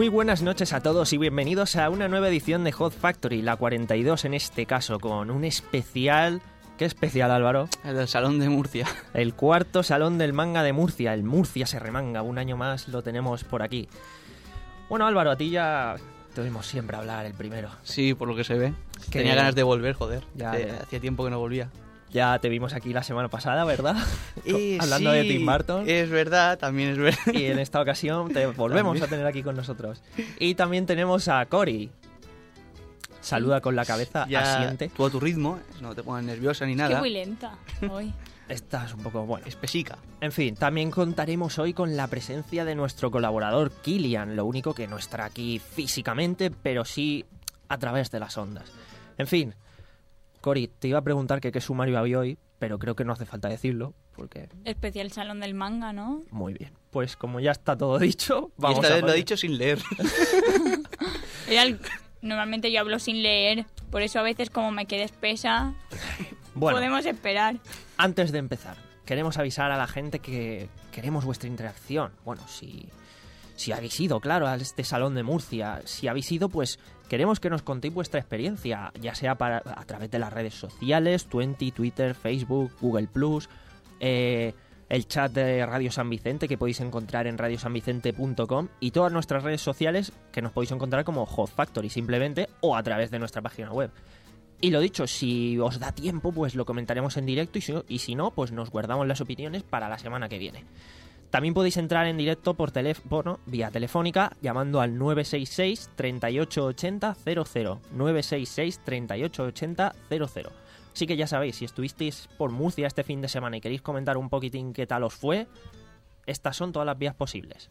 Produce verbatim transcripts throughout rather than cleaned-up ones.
Muy buenas noches a todos y bienvenidos a una nueva edición de Hot Factory, la cuarenta y dos en este caso, con un especial... ¿Qué especial, Álvaro? El del Salón de Murcia. El cuarto Salón del Manga de Murcia, el Murcia se remanga, un año más lo tenemos por aquí. Bueno, Álvaro, a ti ya te oímos siempre hablar el primero. Sí, por lo que se ve. Que... Tenía ganas de volver, joder. Ya, eh, hacía tiempo que no volvía. Ya te vimos aquí la semana pasada, ¿verdad? Eh, Hablando sí, de Tim Burton. Es verdad, también es verdad. Y en esta ocasión te volvemos ¿También? a tener aquí con nosotros. Y también tenemos a Cory. Saluda con la cabeza, Ya asiente. tú a tu ritmo, no te pongas nerviosa ni Es que nada. muy lenta hoy. Estás un poco bueno. Es pesica. En fin, también contaremos hoy con la presencia de nuestro colaborador Kilian, lo único que no estará aquí físicamente, pero sí a través de las ondas. En fin, Cory, te iba a preguntar que qué sumario había hoy, pero creo que no hace falta decirlo, porque... Especial Salón del Manga, ¿no? Muy bien. Pues como ya está todo dicho, Y vamos esta a vez lo poner- he dicho sin leer. Era el- Normalmente yo hablo sin leer, por eso a veces como me quede espesa, Bueno, podemos esperar. antes de empezar, queremos avisar a la gente que queremos vuestra interacción. Bueno, si, si habéis ido, claro, a este Salón de Murcia, si habéis ido, pues queremos que nos contéis vuestra experiencia, ya sea para, a través de las redes sociales, Twenty, Twitter, Facebook, Google Plus, eh, el chat de Radio San Vicente que podéis encontrar en radio san vicente punto com y todas nuestras redes sociales que nos podéis encontrar como Hot Factory simplemente o a través de nuestra página web. Y lo dicho, si os da tiempo, pues lo comentaremos en directo y si, y si no, pues nos guardamos las opiniones para la semana que viene. También podéis entrar en directo por teléfono, vía telefónica, llamando al nueve seis seis, treinta y ocho ochenta, cero cero. nueve seis seis, treinta y ocho ochenta, cero cero. Así que ya sabéis, si estuvisteis por Murcia este fin de semana y queréis comentar un poquitín qué tal os fue, estas son todas las vías posibles.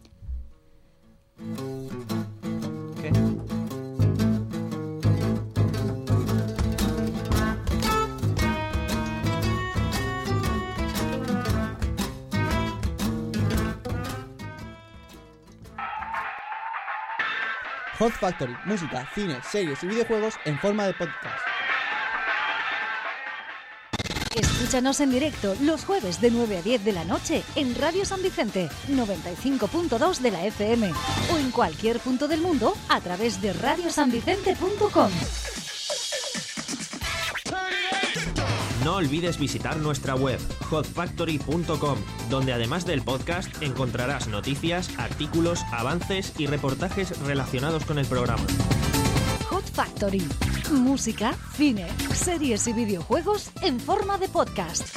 ¿Qué? Hot Factory, música, cine, series y videojuegos en forma de podcast. Escúchanos en directo los jueves de nueve a diez de la noche en Radio San Vicente, noventa y cinco punto dos de la F M o en cualquier punto del mundo a través de radio san vicente punto com. No olvides visitar nuestra web, hot factory punto com, donde además del podcast encontrarás noticias, artículos, avances y reportajes relacionados con el programa. Hot Factory, música, cine, series y videojuegos en forma de podcast.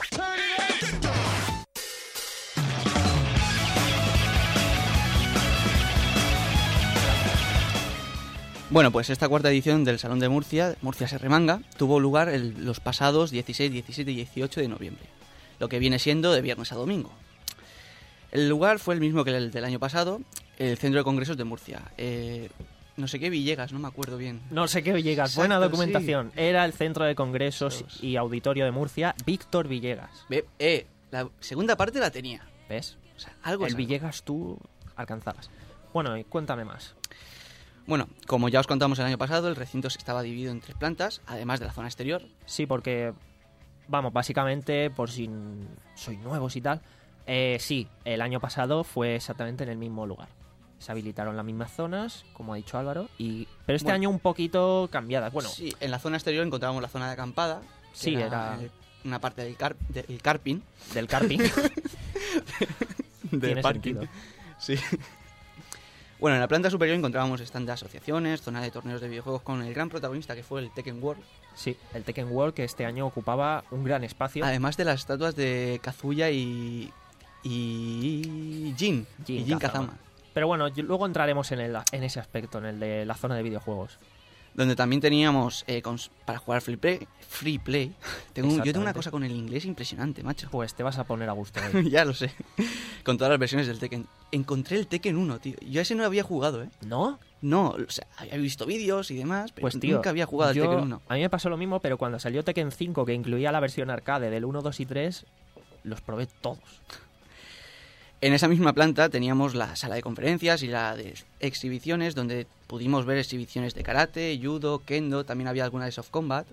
Bueno, pues esta cuarta edición del Salón de Murcia, Murcia se remanga, tuvo lugar el- los pasados dieciséis, diecisiete y dieciocho de noviembre, lo que viene siendo de viernes a domingo. El lugar fue el mismo que el del año pasado, el Centro de Congresos de Murcia. Eh, no sé qué Villegas, no me acuerdo bien. No sé qué Villegas, Exacto, buena documentación. Era el Centro de Congresos Dos. y Auditorio de Murcia, Víctor Villegas. Ve- eh, la segunda parte la tenía. ¿Ves? O sea, algo El es algo. Villegas tú alcanzabas. Bueno, y cuéntame más. Bueno, como ya os contamos el año pasado, el recinto se estaba dividido en tres plantas, además de la zona exterior. Sí, porque, vamos, básicamente, por si n- sois nuevos y tal, eh, sí, el año pasado fue exactamente en el mismo lugar. Se habilitaron las mismas zonas, como ha dicho Álvaro, y pero este Bueno. año un poquito cambiadas. Bueno, Sí, en la zona exterior encontrábamos la zona de acampada. que Sí, era- eh, una parte del, car del carping. del carping. Del Tiene parking. sentido. Sí. Bueno, en la planta superior encontrábamos stand de asociaciones, zona de torneos de videojuegos con el gran protagonista que fue el Tekken World. Sí, el Tekken World que este año ocupaba un gran espacio. Además de las estatuas de Kazuya y. y. Jin. Jin y Jin Kazama. Kazama. Pero bueno, yo- luego entraremos en, el, en ese aspecto, en el de la zona de videojuegos. Donde también teníamos eh, cons- para jugar free play. Free play. Tengo un- yo tengo una Exactamente. cosa con el inglés impresionante, macho. Pues te vas a poner a gusto hoy. Ya lo sé. Con todas las versiones del Tekken. Encontré el Tekken uno, tío. Yo ese no había jugado, ¿eh? ¿No? No, o sea, había visto vídeos y demás, pero Pues tío, nunca había jugado al yo- Tekken uno. A mí me pasó lo mismo, pero cuando salió Tekken cinco, que incluía la versión arcade del uno, dos y tres, los probé todos. En esa misma planta teníamos la sala de conferencias y la de exhibiciones, donde pudimos ver exhibiciones de karate, judo, kendo, también había alguna de soft combat.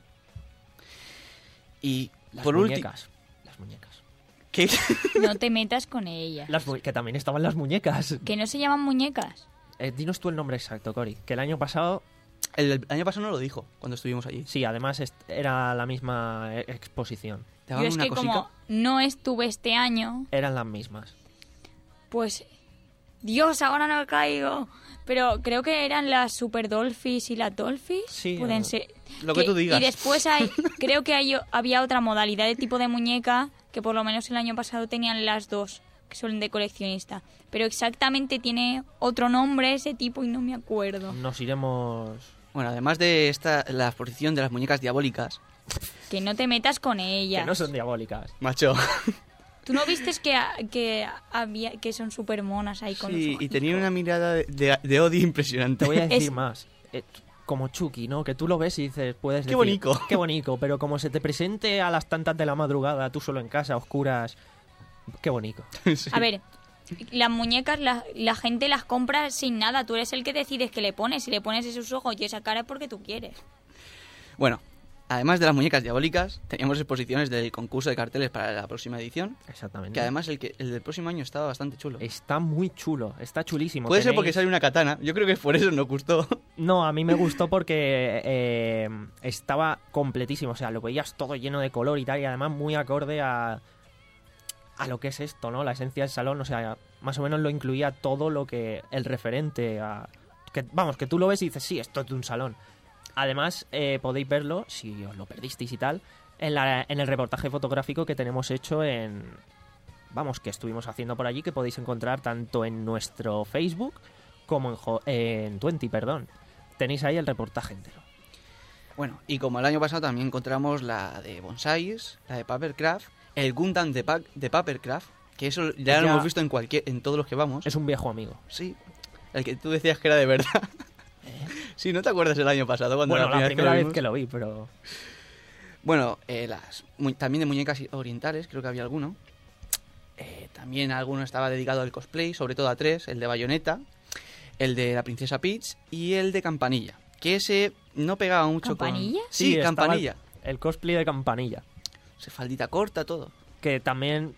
Y Las por último... muñecas. Las muñecas. ¿Qué? No te metas con ella. Las mu- que también estaban las muñecas. Que no se llaman muñecas. Eh, dinos tú el nombre exacto, Cory. Que el año pasado... El, el año pasado no lo dijo cuando estuvimos allí. Sí, además est- era la misma e- exposición. Te Yo daban es una que cosica. como no estuve este año, Eran las mismas. pues... Dios, ahora no caigo. Pero creo que eran las Super Dolphins y las Dolphins. Sí, Pueden eh, ser. lo que tú digas. Y después hay, creo que hay, había otra modalidad de tipo de muñeca que por lo menos el año pasado tenían las dos, que son de coleccionista. Pero exactamente tiene otro nombre ese tipo y no me acuerdo. Nos iremos... Bueno, además de esta, la exposición de las muñecas diabólicas, Que no te metas con ellas. Que no son diabólicas. macho. ¿Tú no vistes que, que, había, que son súper monas ahí con Sí, los y tenían ojicos? una mirada de, de, de odio impresionante. Te voy a decir Es- más. Eh, como Chucky, ¿no? Que tú lo ves y dices, puedes Qué decir... bonito. Qué bonito, pero como se te presente a las tantas de la madrugada, tú solo en casa, a oscuras... Qué bonito. Sí. A ver, las muñecas la, la gente las compra sin nada. Tú eres el que decides que le pones. Si le pones esos ojos y esa cara es porque tú quieres. Bueno, además de las muñecas diabólicas, teníamos exposiciones del concurso de carteles para la próxima edición, Exactamente. que además el, que, el del próximo año estaba bastante chulo. Está muy chulo, está chulísimo. Puede ser Tenéis- porque sale una katana, yo creo que por eso nos gustó. No, a mí me gustó porque eh, estaba completísimo. O sea, lo veías todo lleno de color y tal, y además muy acorde a, a lo que es esto, ¿no? La esencia del salón. O sea, más o menos lo incluía todo lo que... El referente a... Que, vamos, que tú lo ves y dices, sí, esto es de un salón. Además, eh, podéis verlo, si os lo perdisteis y tal, en, la, en el reportaje fotográfico que tenemos hecho en... Vamos, que estuvimos haciendo por allí, que podéis encontrar tanto en nuestro Facebook como en, Jo- en Twenty, perdón. Tenéis ahí el reportaje entero. Bueno, y como el año pasado también encontramos la de Bonsais, la de Papercraft, el Gundam de, pa de Papercraft, que eso ya, Ya- lo hemos visto en cualquier en todos los que vamos. Es un viejo amigo. Sí, el que tú decías que era de verdad. Sí, ¿no te acuerdas el año pasado cuando Bueno, la la primera primera vez que lo vi, pero... Bueno, eh, las mu- también de muñecas orientales, creo que había alguno. Eh, también alguno estaba dedicado al cosplay, sobre todo a tres, el de Bayonetta, el de la princesa Peach y el de Campanilla, que ese no pegaba mucho ¿Campanilla? con... Sí, estaba Campanilla. El, el cosplay de Campanilla. Se faldita corta, todo. Que también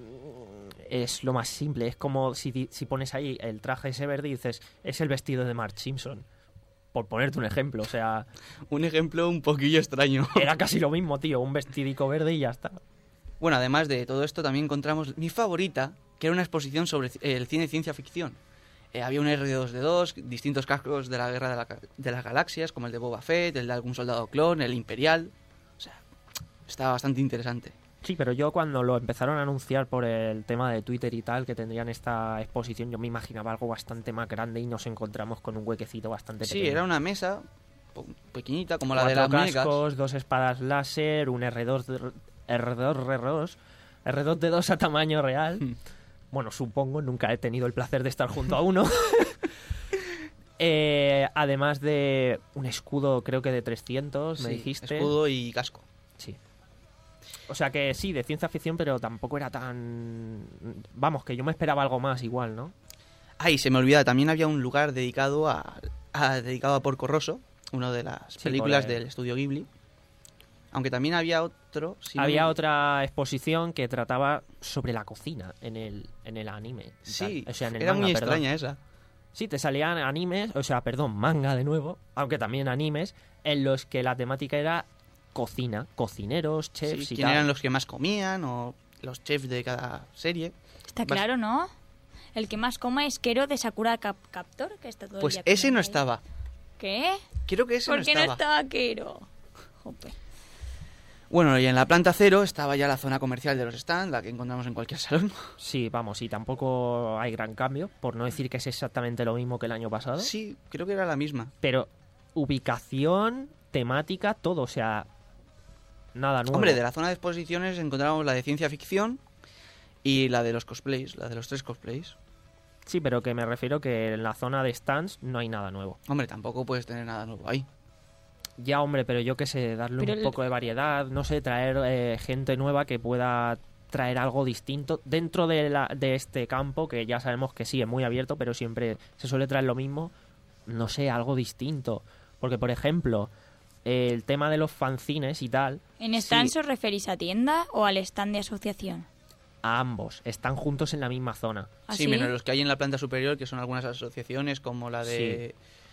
mm, es lo más simple. Es como si, di- si pones ahí el traje ese verde y dices, es el vestido de Marge Simpson. Por ponerte un ejemplo. O sea, Un ejemplo un poquillo extraño. era casi lo mismo, tío. Un vestidico verde y ya está. Bueno, además de todo esto, también encontramos mi favorita, que era una exposición sobre ci- el cine de ciencia ficción. Eh, había un R dos D dos, distintos cascos de la Guerra de, la ca- de las Galaxias, como el de Boba Fett, el de algún soldado clon, el Imperial. O sea, estaba bastante interesante. Sí, pero yo cuando lo empezaron a anunciar por el tema de Twitter y tal, que tendrían esta exposición, yo me imaginaba algo bastante más grande y nos encontramos con un huequecito bastante Sí, pequeño. era una mesa po- pequeñita, como la de las Cuatro muñecas. cascos, dos espadas láser, un R dos, de- R dos, R dos, R dos D dos a tamaño real. Hmm. Bueno, supongo, nunca he tenido el placer de estar junto a uno. Eh, además de un escudo, creo que de trescientos, me Sí, dijiste. escudo y casco. Sí. O sea que sí, de ciencia ficción, pero tampoco era tan... Vamos, que yo me esperaba algo más igual, ¿no? Ay, se me olvida, también había un lugar dedicado a, a- dedicado a Porco Rosso, una de las Sí, películas por el- del estudio Ghibli. Aunque también había otro... si no Había me- otra exposición que trataba sobre la cocina en el, en el anime. y Sí, tal. O sea, en el era manga, muy perdón. extraña esa. Sí, te salían animes, o sea, perdón, manga de nuevo, aunque también animes, en los que la temática era cocina, cocineros, chefs Sí, y quién tal. eran los que más comían o los chefs de cada serie. Está Vas- claro, ¿no? El que más coma es Kero de Sakura Cap Captor, que está todo el Pues día ese comiendo no ahí. estaba. ¿Qué? Creo que ese ¿Por no qué estaba. no estaba Kero? Jope. Bueno, y en la planta cero estaba ya la zona comercial de los stands, la que encontramos en cualquier salón. Sí, vamos, y tampoco hay gran cambio, por no decir que es exactamente lo mismo que el año pasado. Sí, creo que era la misma. Pero ubicación, temática, todo, o sea, nada nuevo. Hombre, de la zona de exposiciones encontramos la de ciencia ficción y la de los cosplays, la de los tres cosplays. Sí, pero que me refiero que en la zona de stands no hay nada nuevo. Hombre, tampoco puedes tener nada nuevo ahí. Ya, hombre, pero yo qué sé, darle Pero un el- poco de variedad, no sé, traer eh, gente nueva que pueda traer algo distinto dentro de, la, de este campo, que ya sabemos que sí, es muy abierto, pero siempre se suele traer lo mismo, no sé, algo distinto. Porque, por ejemplo, eh, el tema de los fanzines y tal, ¿En stand sí, os referís a tienda o al stand de asociación? a ambos. Están juntos en la misma zona. ¿Ah, Sí, sí? menos los que hay en la planta superior, que son algunas asociaciones como la de...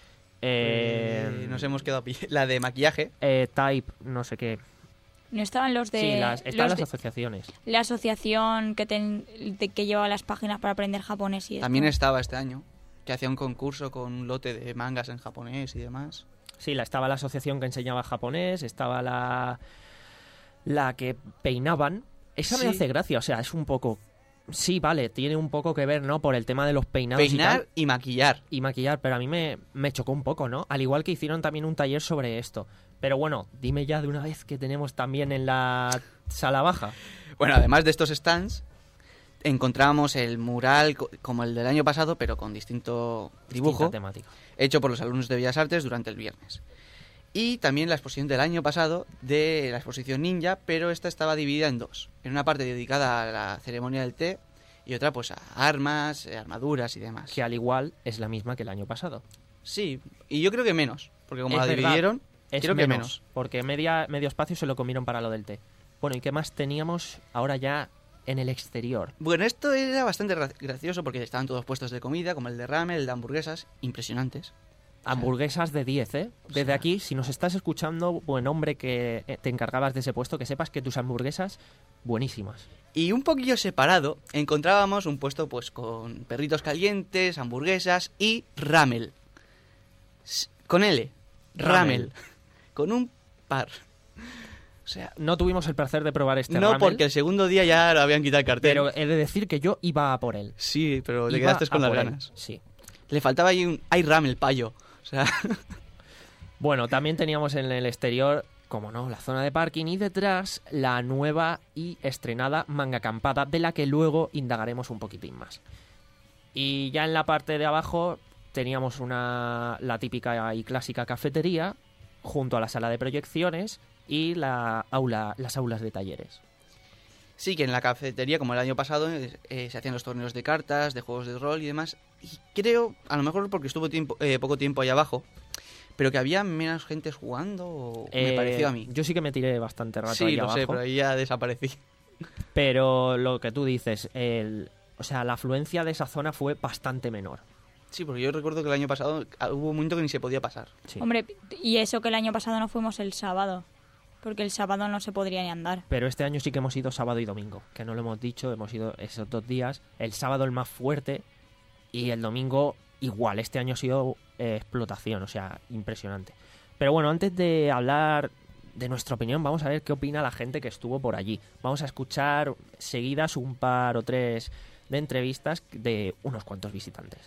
Eh, Eh, nos hemos quedado... pi- La de maquillaje. eh, Type, no sé qué. No estaban los de... sí, las, están los las de- asociaciones. la asociación que, ten- de- que lleva las páginas para aprender japonés y esto. También estaba este año, que hacía un concurso con un lote de mangas en japonés y demás. Sí, la, estaba la asociación que enseñaba japonés, estaba la, la que peinaban. Esa me Sí. hace gracia, o sea, es un poco... Sí, vale, tiene un poco que ver, ¿no? Por el tema de los peinados y Peinar tal. y maquillar. Y maquillar, pero a mí me, me chocó un poco, ¿no? Al igual que hicieron también un taller sobre esto. Pero bueno, dime ya de una vez que tenemos también en la sala baja. Bueno, además de estos stands, encontrábamos el mural co- como el del año pasado, pero con distinto dibujo, Distinta temática. hecho por los alumnos de Bellas Artes durante el viernes. Y también la exposición del año pasado de la exposición ninja, pero esta estaba dividida en dos. En una parte dedicada a la ceremonia del té y otra pues a armas, eh, armaduras y demás. Que al igual es la misma que el año pasado. Sí, y yo creo que menos, porque como Es la verdad, dividieron, Es creo que menos. Porque media, medio espacio se lo comieron para lo del té. Bueno, ¿y qué más teníamos ahora ya en el exterior? Bueno, esto era bastante gra- gracioso porque estaban todos puestos de comida, como el de ramen, el de hamburguesas, impresionantes. Hamburguesas de diez, ¿eh? Desde sea- aquí, si nos estás escuchando, buen hombre que eh, te encargabas de ese puesto, que sepas que tus hamburguesas, buenísimas. Y un poquillo separado encontrábamos un puesto pues con perritos calientes, hamburguesas y ramel. S- Con L, ramel. Ramel. Con un par. O sea, No tuvimos el placer de probar este no ramen, porque el segundo día ya lo habían quitado el cartel. pero he de decir que yo iba a por él. Sí, pero te Iba quedaste con a las por él, ganas. Sí. Le faltaba ahí un... Hay ramel, payo. O sea, Bueno, también teníamos en el exterior, como no, la zona de parking y detrás la nueva y estrenada manga acampada, de la que luego indagaremos un poquitín más. Y ya en la parte de abajo teníamos una la típica y clásica cafetería junto a la sala de proyecciones y la aula, las aulas de talleres. sí que en la cafetería, como el año pasado, eh, eh, se hacían los torneos de cartas, de juegos de rol y demás. Y creo, a lo mejor porque estuvo tiempo, eh, poco tiempo ahí abajo, pero que había menos gente jugando, o me Eh, pareció a mí. Yo sí que me tiré bastante rato Sí, ahí lo abajo. sé, pero ahí ya desaparecí. Pero lo que tú dices, el, o sea, la afluencia de esa zona fue bastante menor. Sí, porque yo recuerdo que el año pasado ah, hubo un momento que ni se podía pasar. Sí. Hombre, y eso que el año pasado no fuimos el sábado. Porque el sábado no se podría ni andar. Pero este año sí que hemos ido sábado y domingo, que no lo hemos dicho, hemos ido esos dos días. El sábado el más fuerte y el domingo igual. Este año ha sido eh, explotación, o sea, impresionante. Pero bueno, antes de hablar de nuestra opinión, vamos a ver qué opina la gente que estuvo por allí. Vamos a escuchar seguidas un par o tres de entrevistas de unos cuantos visitantes.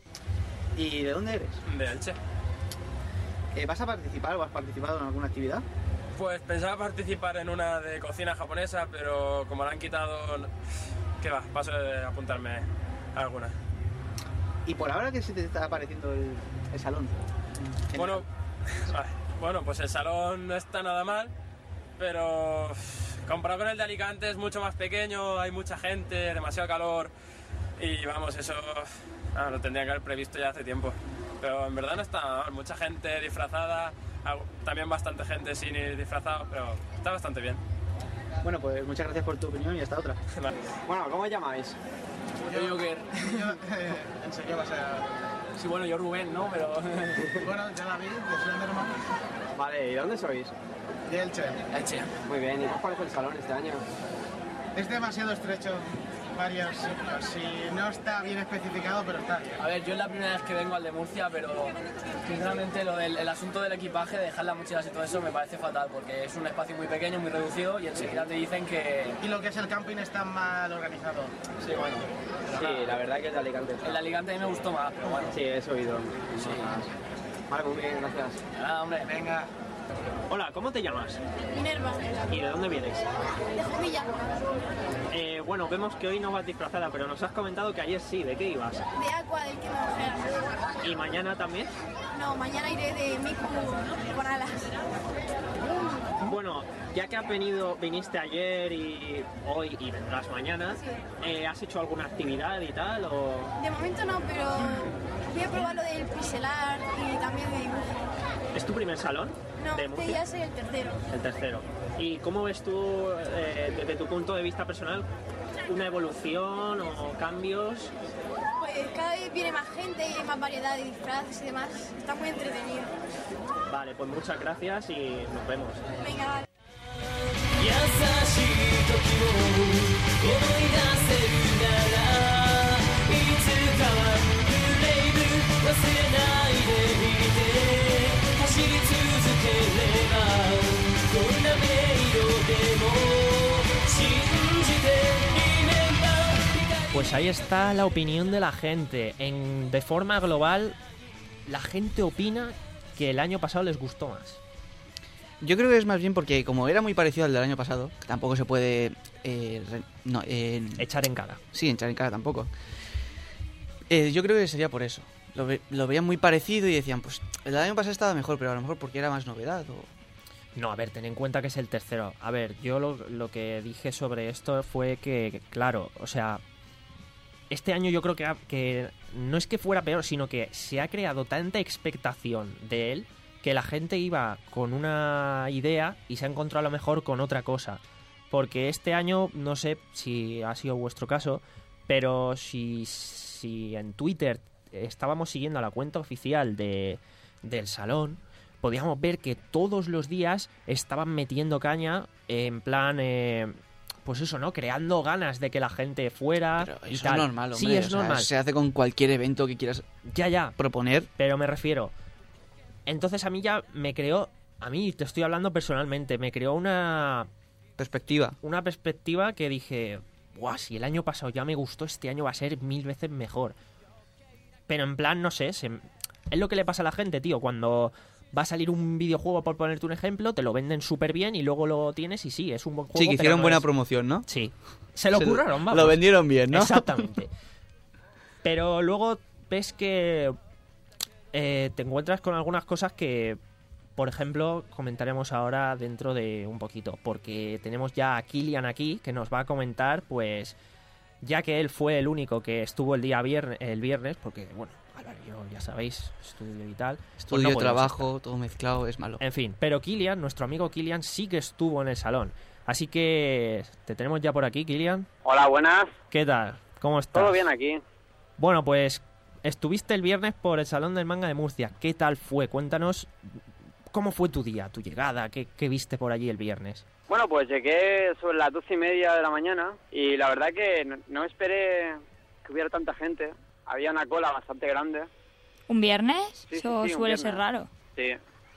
¿Y de dónde eres? De Elche. Eh, ¿Vas a participar o has participado en alguna actividad? Pues pensaba participar en una de cocina japonesa, pero como la han quitado, no- ¿qué va? Paso de apuntarme a alguna. ¿Y por ahora qué se te está pareciendo el, el salón? Bueno, ay, bueno, pues el salón no está nada mal, pero comparado con el de Alicante es mucho más pequeño, hay mucha gente, demasiado calor y vamos, eso ah, lo tendrían que haber previsto ya hace tiempo. Pero en verdad no está mal, mucha gente disfrazada, algo- también bastante gente sin ir disfrazado, pero está bastante bien. Bueno, pues muchas gracias por tu opinión y hasta otra. Bueno, ¿cómo os llamáis? Yo, Joker. ¿En serio vas a...? Sí, bueno, yo Rubén, ¿no? Pero... Bueno, yo David, de Slenderman. Vale, ¿y dónde sois? De Elche. Elche. Muy bien, ¿y qué os parece el salón este año? Es demasiado estrecho varios sitios. Si no está bien especificado, pero está bien. A ver, yo es la primera vez que vengo al de Murcia, pero sinceramente lo del el asunto del equipaje, de dejar las mochilas y todo eso me parece fatal, porque es un espacio muy pequeño, muy reducido y enseguida te dicen que... Y lo que es el camping está mal organizado. Sí, bueno. Sí, la verdad que el de Alicante está... El de Alicante a mí me gustó más, pero bueno. Sí, he oído. Sí. Vale, muy bien, gracias. Nada, hombre. Venga. Hola, ¿cómo te llamas? Minerva, ¿Y de dónde vienes? de Jumilla, Eh, bueno, vemos que hoy no vas disfrazada, pero nos has comentado que ayer sí. ¿De qué ibas? de Aqua, del que me mujeras. ¿Y mañana también? No, mañana iré de Miku con alas. Bueno, ya que has venido, viniste ayer y hoy y vendrás mañana, eh, ¿has hecho alguna actividad y tal? O... De momento no, pero voy a probar lo del pixel art y también de dibujo. ¿Es tu primer salón No, de este Murcia? ya soy el tercero. El tercero. ¿Y cómo ves tú, eh, desde tu punto de vista personal, una evolución o cambios? Pues cada vez viene más gente y hay más variedad de disfraces y demás. Está muy entretenido. Vale, pues muchas gracias y nos vemos. Venga, vale. Pues ahí está la opinión de la gente. En, de forma global, la gente opina que el año pasado les gustó más. Yo creo que es más bien porque como era muy parecido al del año pasado, que tampoco se puede eh, re, no, eh, echar en cara. Sí, echar en cara tampoco. Eh, yo creo que sería por eso. Lo, ve, lo veían muy parecido y decían, pues el año pasado estaba mejor, pero a lo mejor porque era más novedad. O... No, a ver, ten en cuenta que es el tercero. A ver, yo lo, lo que dije sobre esto fue que, claro, o sea, este año yo creo que, ha, que no es que fuera peor, sino que se ha creado tanta expectación de él que la gente iba con una idea y se ha encontrado a lo mejor con otra cosa. Porque este año, no sé si ha sido vuestro caso, pero si, si en Twitter estábamos siguiendo a la cuenta oficial de, del salón, podíamos ver que todos los días estaban metiendo caña en plan... Eh, pues eso, ¿no? Creando ganas de que la gente fuera. Pero y eso tal. es normal, hombre. Sí, es o sea, normal. Se hace con cualquier evento que quieras ya, ya. proponer. Pero me refiero... Entonces a mí ya me creó... A mí, te estoy hablando personalmente, me creó una... Perspectiva. Una perspectiva que dije... Buah, si el año pasado ya me gustó, este año va a ser mil veces mejor. Pero en plan, no sé, se... es lo que le pasa a la gente, tío. Cuando va a salir un videojuego, por ponerte un ejemplo, te lo venden súper bien y luego lo tienes y sí, es un buen juego. Sí, que hicieron no buena es... promoción, ¿no? Sí. Se lo Se curraron, vamos. Lo vendieron bien, ¿no? Exactamente. Pero luego ves que eh, te encuentras con algunas cosas que, por ejemplo, comentaremos ahora dentro de un poquito, porque tenemos ya a Kilian aquí, que nos va a comentar, pues, ya que él fue el único que estuvo el día viernes, el viernes, porque, bueno, yo ya sabéis, estudio y tal. Estudio, pues no trabajo, todo mezclado, es malo. En fin, pero Kilian, nuestro amigo Kilian, sí que estuvo en el salón. Así que te tenemos ya por aquí, Kilian. Hola, buenas. ¿Qué tal? ¿Cómo estás? Todo bien aquí. Bueno, pues estuviste el viernes por el Salón del Manga de Murcia. ¿Qué tal fue? Cuéntanos cómo fue tu día, tu llegada, qué, qué viste por allí el viernes. Bueno, pues llegué sobre las doce y media de la mañana y la verdad que no, no esperé que hubiera tanta gente. Había una cola bastante grande. ¿Un viernes? Sí, Eso sí, sí, suele un ser viernes. raro. Sí.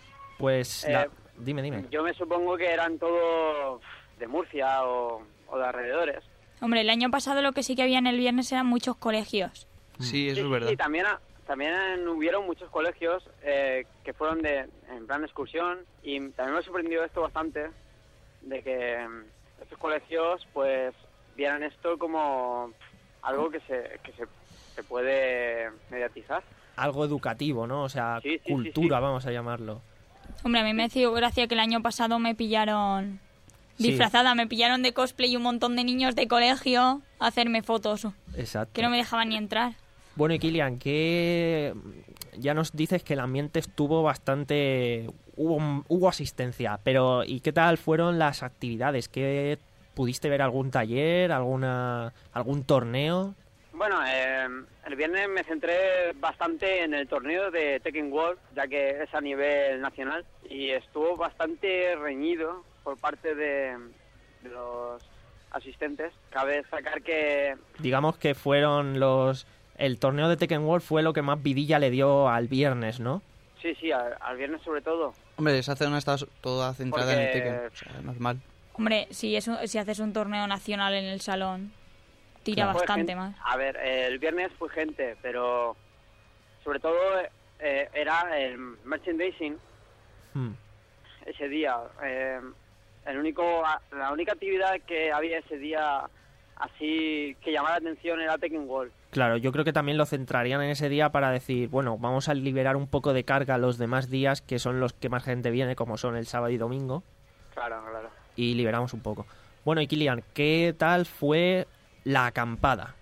Pues, Eh, la... dime, dime. Yo me supongo que eran todos de Murcia o, o de alrededores. Hombre, el año pasado lo que sí que había en el viernes eran muchos colegios. Sí, eso Sí, es verdad. Y también, también hubieron muchos colegios eh, que fueron de en plan de excursión y también me sorprendió esto bastante, de que mm, estos colegios pues vieran esto como algo que se, que se, se puede mediatizar. Algo educativo, ¿no? O sea, Sí, sí, cultura, sí, sí. vamos a llamarlo. Hombre, a mí me hizo gracia que el año pasado me pillaron Sí. disfrazada, me pillaron de cosplay y un montón de niños de colegio a hacerme fotos, Exacto. que no me dejaban ni entrar. Bueno, y Kilian, que ya nos dices que el ambiente estuvo bastante... Hubo, hubo asistencia, pero ¿y qué tal fueron las actividades? ¿Qué pudiste ver algún taller, alguna algún torneo? Bueno, eh, el viernes me centré bastante en el torneo de Tekken World, ya que es a nivel nacional, y estuvo bastante reñido por parte de, de los asistentes. Cabe destacar que... Digamos que fueron los... El torneo de Tekken World fue lo que más vidilla le dio al viernes, ¿no? Sí, sí, al, al viernes sobre todo. Hombre, esa zona está toda centrada Porque- en el Tekken, o sea, normal. Hombre, si, es un- si haces un torneo nacional en el salón, tira Fue bastante gente- más. A ver, eh, el viernes fue gente, pero sobre todo eh, era el merchandising Hmm. ese día. Eh, el único, la única actividad que había ese día así que llamaba la atención era Tekken World. Claro, yo creo que también lo centrarían en ese día para decir, bueno, vamos a liberar un poco de carga los demás días, que son los que más gente viene, como son el sábado y domingo, Claro, claro. y liberamos un poco. Bueno, y Kilian, ¿qué tal fue la acampada?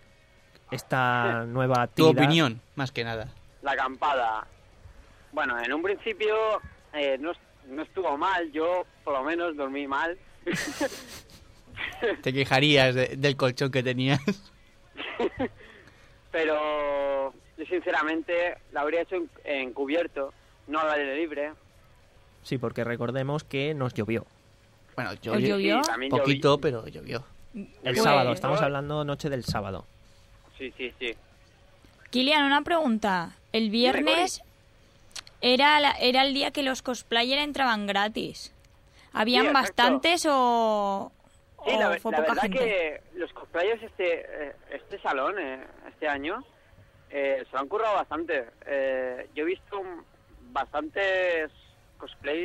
Esta nueva Tu actividad. opinión, más que nada. La acampada. Bueno, en un principio eh, no, no estuvo mal, yo por lo menos dormí mal. Te quejarías de- del colchón que tenías. Pero yo sinceramente la habría hecho en, en cubierto, no al aire libre. Sí, porque recordemos que nos llovió. Bueno, ¿Os llovió? Sí, también Poquito, lloví. pero llovió. El Pues- sábado, estamos hablando noche del sábado. Sí, sí, sí. Kilian, una pregunta. El viernes era, la- era el día que los cosplayers entraban gratis. ¿Habían Sí, exacto. bastantes o, Sí, o la, fue la poca verdad gente? que los cosplayers este eh, este salón, eh, este año, eh, se lo han currado bastante. Eh, yo he visto un- bastantes cosplays,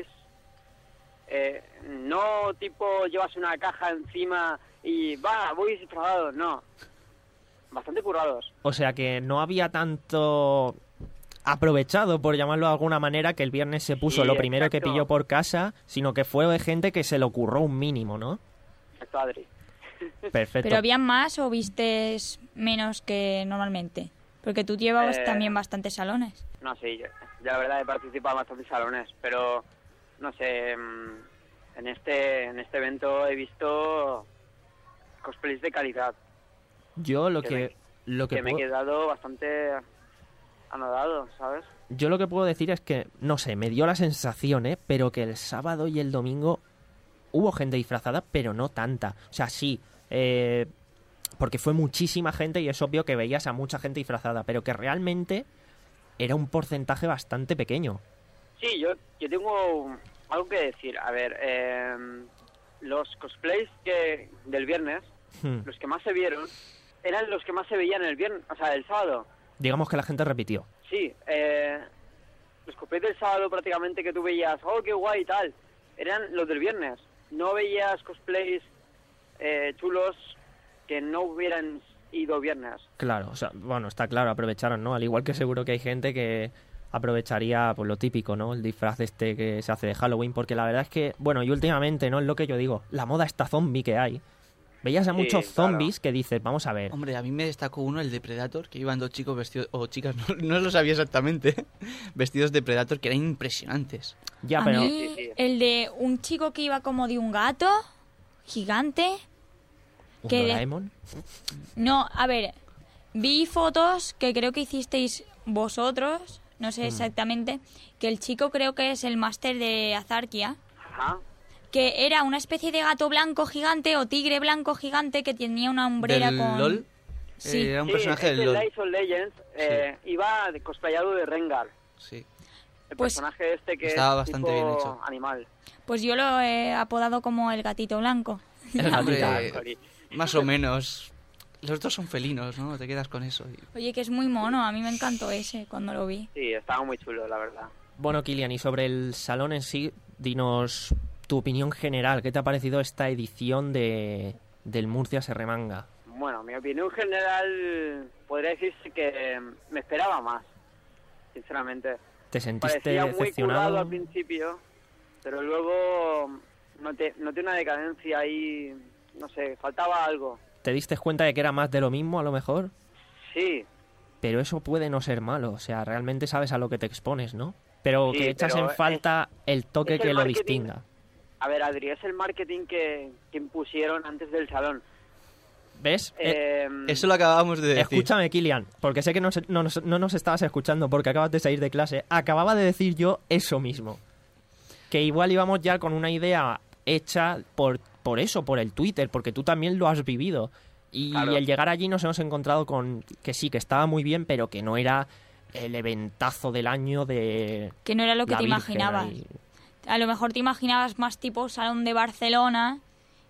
eh, no tipo llevas una caja encima y va, voy disfrazado, no. Bastante currados. O sea que no había tanto aprovechado, por llamarlo de alguna manera, que el viernes se puso Sí, lo primero que exacto. pilló por casa, sino que fue de gente que se lo curró un mínimo, ¿no? Exacto, Adri. Perfecto. ¿Pero habían más o vistes menos que normalmente? Porque tú llevabas Eh, también bastantes salones. No sé, yo, yo la verdad he participado en bastantes salones, pero no sé, mm, en este en este evento he visto cosplays de calidad. Yo lo que que, me- lo que, que me he puedo, quedado bastante anodado, ¿sabes? yo lo que puedo decir es que, no sé, me dio la sensación, ¿eh? Pero que el sábado y el domingo hubo gente disfrazada, pero no tanta. O sea, sí, eh, porque fue muchísima gente y es obvio que veías a mucha gente disfrazada, pero que realmente era un porcentaje bastante pequeño. Sí, yo, yo tengo algo que decir. A ver, eh, los cosplays que del viernes, Hmm. los que más se vieron, eran los que más se veían el viernes, o sea, el sábado. Digamos que la gente repitió. Sí, eh, los cosplays del sábado prácticamente que tú veías, oh, qué guay y tal, eran los del viernes. No veías cosplays eh, chulos que no hubieran ido viernes. Claro, o sea, bueno, está claro, aprovecharon, ¿no? Al igual que seguro que hay gente que aprovecharía pues lo típico, ¿no? El disfraz este que se hace de Halloween, porque la verdad es que, bueno, y últimamente, ¿no? Es lo que yo digo, la moda esta zombie que hay. Veías a Sí, muchos claro. zombies que dices, vamos a ver, Hombre, a mí me destacó uno, el de Predator, que iban dos chicos vestidos, o chicas, no, no lo sabía exactamente, vestidos de Predator, que eran impresionantes. ya, a pero mí, Sí, sí. el de un chico que iba como de un gato gigante. ¿un que de- Doraemon? No, a ver, vi fotos que creo que hicisteis vosotros, no sé Mm. exactamente, que el chico creo que es el máster de Azarkia, Ajá. que era una especie de gato blanco gigante o tigre blanco gigante que tenía una hombrera ¿Del con... LOL? Sí. Eh, era un Sí, personaje es del de LOL. Lies of Legends, eh, iba de cosplayado de Rengar. Sí. El Pues- personaje este que Estaba es bastante tipo bien hecho. animal. Pues yo lo he apodado como el gatito blanco. El Hombre, gatito. Sorry. más o menos. Los dos son felinos, ¿no? Te quedas con eso. y- Oye, que es muy mono, a mí me encantó ese cuando lo vi. Sí, estaba muy chulo, la verdad. Bueno, Kilian, y sobre el salón en sí, dinos tu opinión general. ¿Qué te ha parecido esta edición de del Murcia se remanga? Bueno, mi opinión general podría decirse que me esperaba más, sinceramente. ¿Te sentiste Parecía muy currado decepcionado? al principio, pero luego noté, noté una decadencia ahí, no sé, faltaba algo. ¿Te diste cuenta de que era más de lo mismo, a lo mejor? Sí, Pero eso puede no ser malo, o sea, realmente sabes a lo que te expones, ¿no? Pero Sí, que echas pero en es- falta el toque es el que lo marketing. distinga. a ver, Adri, es el marketing que, que impusieron antes del salón. ¿Ves? Eh, Eh, Eso lo acabábamos de decir. escúchame, Kilian, porque sé que no, se- no nos- no nos estabas escuchando porque acabas de salir de clase. Acababa de decir yo eso mismo. Que igual íbamos ya con una idea hecha por, por eso, por el Twitter, porque tú también lo has vivido. Y Claro. el llegar allí nos hemos encontrado con que sí, que estaba muy bien, pero que no era el eventazo del año de... Que no era lo que la te Virgen imaginabas. ahí. A lo mejor te imaginabas más tipo salón de Barcelona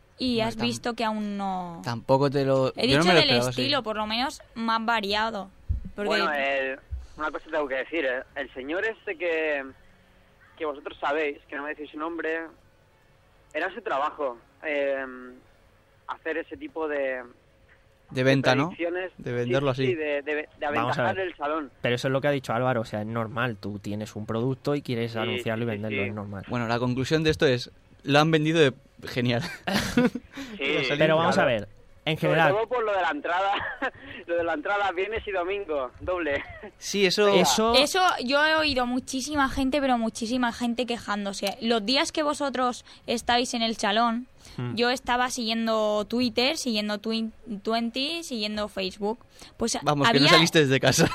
y No, has tam- visto que aún no... Tampoco te lo... He yo no dicho me lo del esperaba así. estilo, por lo menos más variado. Porque Bueno, el- una cosa tengo que decir, eh, el señor este que, que vosotros sabéis, que no me decís su nombre, era su trabajo, eh, hacer ese tipo de... De venta, ¿no? predicciones. De venderlo Sí, así. sí, de, de, de Vamos a aventajar ver. el salón. Pero eso es lo que ha dicho Álvaro, o sea, es normal. Tú tienes un producto y quieres Sí, anunciarlo y sí, venderlo, sí. es normal. Bueno, la conclusión de esto es... Lo han vendido de... Genial. Sí, Pero vamos claro. a ver, En general. Sobre todo por lo de la entrada, lo de la entrada viernes y domingo, doble. Sí, eso... Eso... Eso yo he oído muchísima gente, pero muchísima gente quejándose. Los días que vosotros estáis en el salón, hmm. yo estaba siguiendo Twitter, siguiendo Twin, Twenty, siguiendo Facebook. Pues Vamos, había... que no saliste desde casa.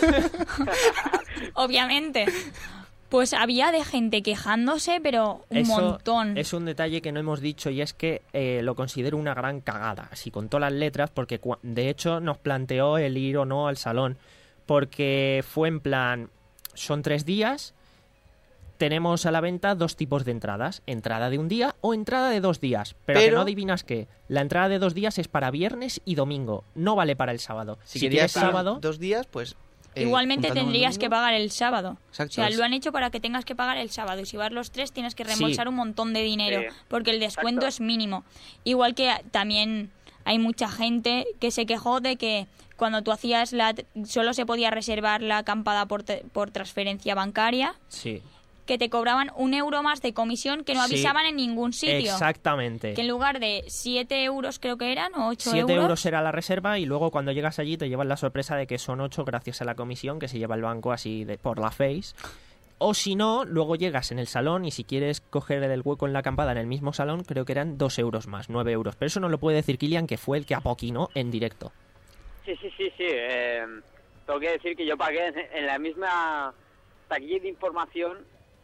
Obviamente. Pues había de gente quejándose, pero un Eso montón. Es un detalle que no hemos dicho y es que eh, lo considero una gran cagada, así con todas las letras, porque de hecho nos planteó el ir o no al salón, porque fue en plan, son tres días, tenemos a la venta dos tipos de entradas, entrada de un día o entrada de dos días, pero, Pero... que no adivinas qué, la entrada de dos días es para viernes y domingo, no vale para el sábado. Si, si querías quieres sábado... dos días, pues... Eh, Igualmente tendrías que pagar el sábado. Exacto. O sea, lo han hecho para que tengas que pagar el sábado. Y si vas los tres tienes que reembolsar Sí. un montón de dinero. Sí. Porque el descuento Exacto. es mínimo. Igual que también hay mucha gente que se quejó de que cuando tú hacías la... Solo se podía reservar la acampada por, te- por transferencia bancaria. Sí. Que te cobraban un euro más de comisión que no Sí. avisaban en ningún sitio. Exactamente. Que en lugar de siete euros creo que eran, o ocho siete euros... euros era la reserva y luego cuando llegas allí te llevas la sorpresa de que son ocho gracias a la comisión que se lleva el banco así de por la face. O si no, luego llegas en el salón y si quieres coger el hueco en la acampada en el mismo salón, creo que eran dos euros más, nueve euros. Pero eso no lo puede decir Kilian, que fue el que apoquinó en directo. Sí, sí, sí, sí. Eh, tengo que decir que yo pagué en, en la misma taquilla de información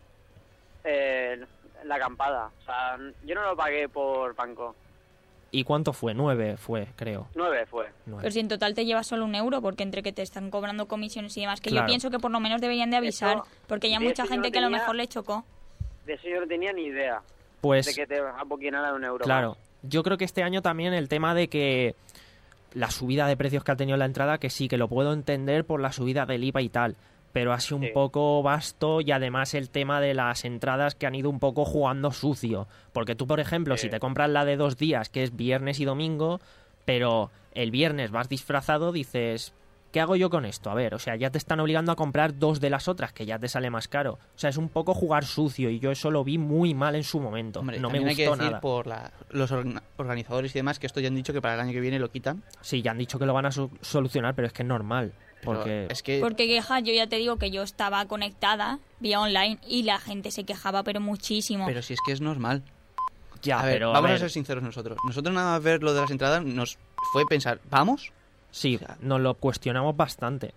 eh, la acampada. O sea, yo no lo pagué por banco. ¿Y cuánto fue? Nueve fue, creo. Nueve fue. Nueve. Pero si en total te llevas solo un euro, porque entre que te están cobrando comisiones y demás, que Claro. yo pienso que por lo menos deberían de avisar, Eso- porque hay de mucha eso yo gente no que a lo tenía- mejor le chocó. De eso yo no tenía ni idea. Pues... De que te apoquinara un euro Claro, más. yo creo que este año también el tema de que la subida de precios que ha tenido la entrada, que sí, que lo puedo entender por la subida del I V A y tal, pero ha sido un Sí. poco vasto y además el tema de las entradas que han ido un poco jugando sucio. Porque tú, por ejemplo, Sí. si te compras la de dos días, que es viernes y domingo, pero el viernes vas disfrazado, dices... ¿Qué hago yo con esto? A ver, o sea, ya te están obligando a comprar dos de las otras, que ya te sale más caro. O sea, es un poco jugar sucio y yo eso lo vi muy mal en su momento. Hombre, no me también gustó hay que decir nada. por la- los orga- organizadores y demás que esto ya han dicho que para el año que viene lo quitan. Sí, ya han dicho que lo van a su- solucionar, pero es que es normal. Pero Porque es que Porque quejas, yo ya te digo que yo estaba conectada vía online y la gente se quejaba, pero muchísimo. pero si es que es normal. ya, a ver, pero a vamos a, ver, ser sinceros nosotros. Nosotros nada más ver lo de las entradas nos fue pensar, ¿vamos? sí, o sea, nos lo cuestionamos bastante.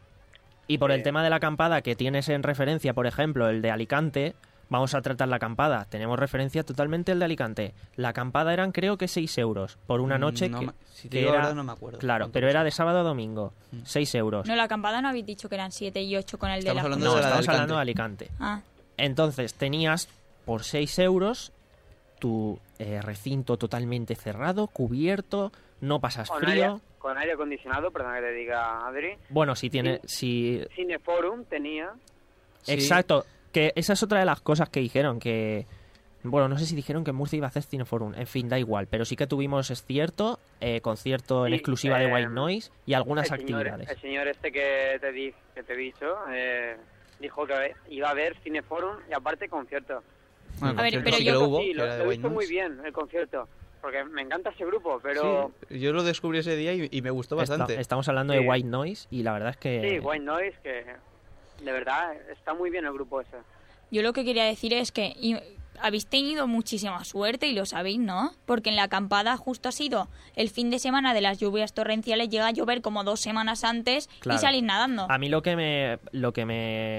Y por el Sí. tema de la acampada que tienes en referencia, por ejemplo, el de Alicante, vamos a tratar la acampada. Tenemos referencia totalmente el de Alicante. La acampada eran creo que seis euros por una noche No que, me- si te que digo la era... verdad no me acuerdo. Claro, cuánto pero costó. era de sábado a domingo. Mm. seis euros. No, la acampada no habéis dicho que eran siete y ocho con el de Estamos la... hablando No, de la de estamos Alicante. hablando de Alicante. Ah, Entonces tenías por seis euros tu eh, recinto totalmente cerrado, cubierto, no pasas Con frío. aire, con aire acondicionado, perdón que te diga, Adri. Bueno, si tiene... Si... Cineforum tenía. Sí. Exacto, que esa es otra de las cosas que dijeron, que... Bueno, no sé si dijeron que en Murcia iba a hacer Cineforum, en fin, da igual, pero sí que tuvimos, es cierto, eh, concierto en Sí, exclusiva de eh, White Noise y algunas el señor, actividades. el señor este que te, di, que te he dicho eh, dijo que iba a haber Cineforum y aparte concierto. Bueno, A ver, concierto pero sí yo- que lo hubo, sí, que lo, era de lo he White visto muy Noise. bien el concierto, porque me encanta ese grupo, pero... Sí, yo lo descubrí ese día y, y me gustó Esta- bastante. estamos hablando Sí. de White Noise y la verdad es que... Sí, White Noise, que de verdad está muy bien el grupo ese. yo lo que quería decir es que y- habéis tenido muchísima suerte y lo sabéis, ¿no? Porque en la acampada justo ha sido el fin de semana de las lluvias torrenciales, llega a llover como dos semanas antes Claro. y salís nadando. A mí lo que me lo que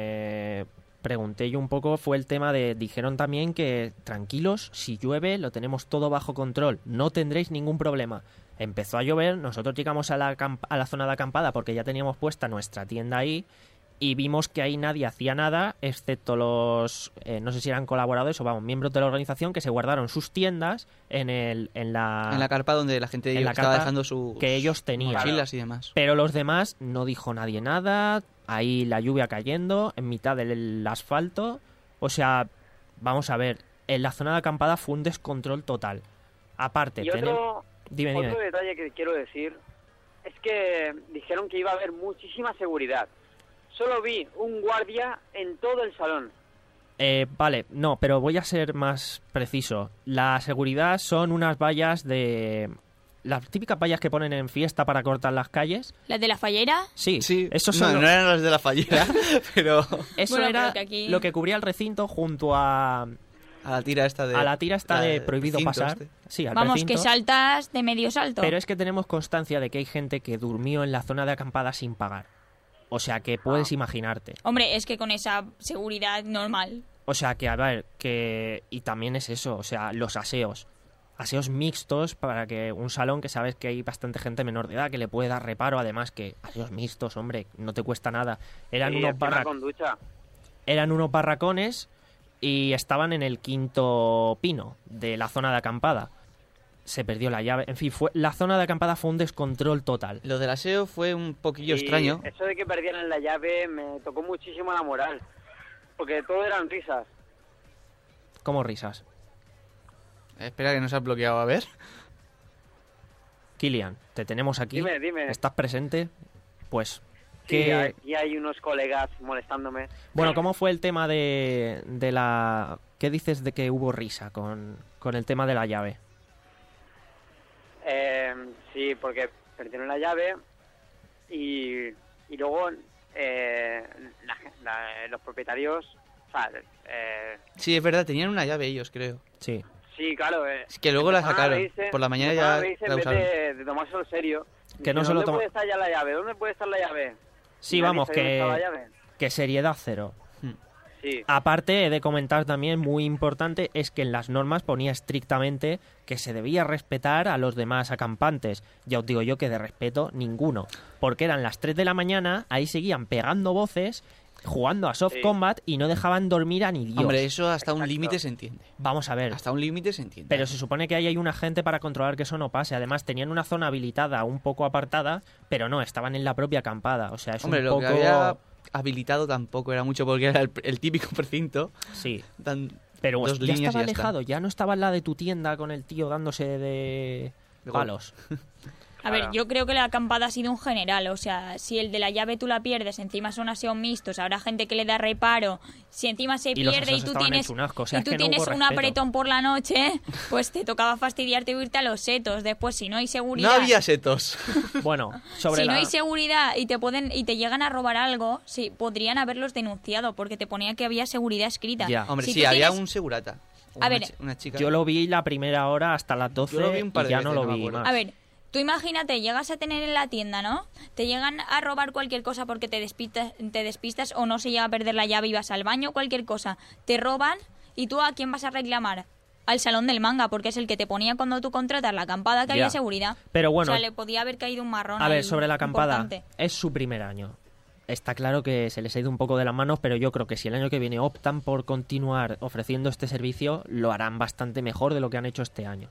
me pregunté yo un poco fue el tema de, dijeron también que tranquilos, si llueve lo tenemos todo bajo control, no tendréis ningún problema. Empezó a llover, nosotros llegamos a la, acamp- a la zona de acampada porque ya teníamos puesta nuestra tienda ahí y vimos que ahí nadie hacía nada, excepto los, eh, no sé si eran colaboradores o vamos, miembros de la organización que se guardaron sus tiendas en, el, en, la, En la carpa donde la gente en la estaba carpa dejando sus que ellos tenían. mochilas y demás. Pero los demás no dijo nadie nada, ahí la lluvia cayendo en mitad del asfalto. O sea, vamos a ver, en la zona de acampada fue un descontrol total. Aparte, Y tenem- otro, dime, dime. otro detalle que quiero decir es que dijeron que iba a haber muchísima seguridad. Solo vi un guardia en todo el salón. Eh, vale, no, pero voy a ser más preciso. La seguridad son unas vallas de... las típicas vallas que ponen en fiesta para cortar las calles. ¿Las de la fallera? Sí, Sí, eso no, son no los- eran las de la fallera, pero eso Bueno, era pero que aquí- lo que cubría el recinto junto a, a la tira esta de... a la tira esta la de del prohibido recinto pasar. este. Sí, al Vamos, recinto. que saltas de medio salto. Pero es que tenemos constancia de que hay gente que durmió en la zona de acampada sin pagar. O sea, que puedes imaginarte. Hombre, es que con esa seguridad normal. O sea, que a ver, que... Y también es eso, o sea, los aseos. Aseos mixtos para que un salón que sabes que hay bastante gente menor de edad que le puede dar reparo. Además que aseos mixtos, hombre, no te cuesta nada. Eran, Sí, unos, encima barra- con ducha. eran unos barracones y estaban en el quinto pino de la zona de acampada. Se perdió la llave. En fin, fue la zona de acampada fue un descontrol total. Lo del aseo fue un poquillo Y extraño. Eso de que perdieran la llave me tocó muchísimo la moral. Porque todo eran risas. Como risas. Espera que nos has bloqueado, a ver. Kilian, te tenemos aquí. Dime, dime. ¿Estás presente? Pues... Sí, que aquí hay unos colegas molestándome. Bueno, ¿cómo fue el tema de, de la... ¿Qué dices de que hubo risa con, con el tema de la llave? Eh, sí, porque perdieron la llave y, y luego eh, la- la- los propietarios, o sea, eh, Sí, es verdad, tenían una llave ellos, creo. Sí. sí, claro. Eh, Es que luego la empezaron a sacaron. reírse- Por la mañana empezaron ya a reírse la en vez usaron. de, de tomárselo en serio. Que no Diciendo, se lo ¿dónde toma- puede estar ya la llave? ¿Dónde puede estar la llave? Sí, Y nadie vamos, sabía dónde que, estaba la llave. que seriedad cero. Sí. Aparte, he de comentar también, muy importante, es que en las normas ponía estrictamente que se debía respetar a los demás acampantes. Ya os digo yo que de respeto, ninguno. Porque eran las tres de la mañana, ahí seguían pegando voces, jugando a soft Sí. combat y no dejaban dormir a ni Dios. Hombre, eso hasta un límite se entiende. Vamos a ver. Hasta un límite se entiende. Pero se supone que ahí hay una gente para controlar que eso no pase. Además, tenían una zona habilitada un poco apartada, pero no, estaban en la propia acampada. O sea, es Hombre, un lo poco... que había habilitado tampoco era mucho porque era el, el típico precinto. Sí. Dan Pero dos ya líneas estaba y ya está. alejado, ya no estaba en la de tu tienda con el tío dándose de De palos. A ver, yo creo que la acampada ha sido un general. O sea, si el de la llave tú la pierdes, encima son aseos mixtos, habrá gente que le da reparo. Si encima se Y los pierde y aseos tú estaban tienes, hechos un asco, o sea, y es tú que no tienes hubo un respeto. apretón por la noche, pues te tocaba fastidiarte y irte a los setos. Después, si no hay No seguridad... había setos. Bueno, sobre si la... no hay seguridad y te pueden y te llegan a robar algo, sí, podrían haberlos denunciado porque te ponía que había seguridad escrita. Ya. Hombre, Si sí, tú había tienes- un segurata. O A una ver, chi- una chica. Yo lo vi la primera hora hasta las doce Yo lo vi un par y de ya veces, no lo no me vi acuerdo. más. A ver, tú imagínate, llegas a tener en la tienda, ¿no? Te llegan a robar cualquier cosa porque te despistas, te despistas o no se llega a perder la llave y vas al baño, cualquier cosa. Te roban y tú ¿a quién vas a reclamar? Al salón del manga, porque es el que te ponía cuando tú contratas la acampada que Ya. había seguridad. Pero bueno, O sea, le podía haber caído un marrón. a ver, ahí sobre la acampada, importante. es su primer año. Está claro que se les ha ido un poco de las manos, pero yo creo que si el año que viene optan por continuar ofreciendo este servicio, lo harán bastante mejor de lo que han hecho este año.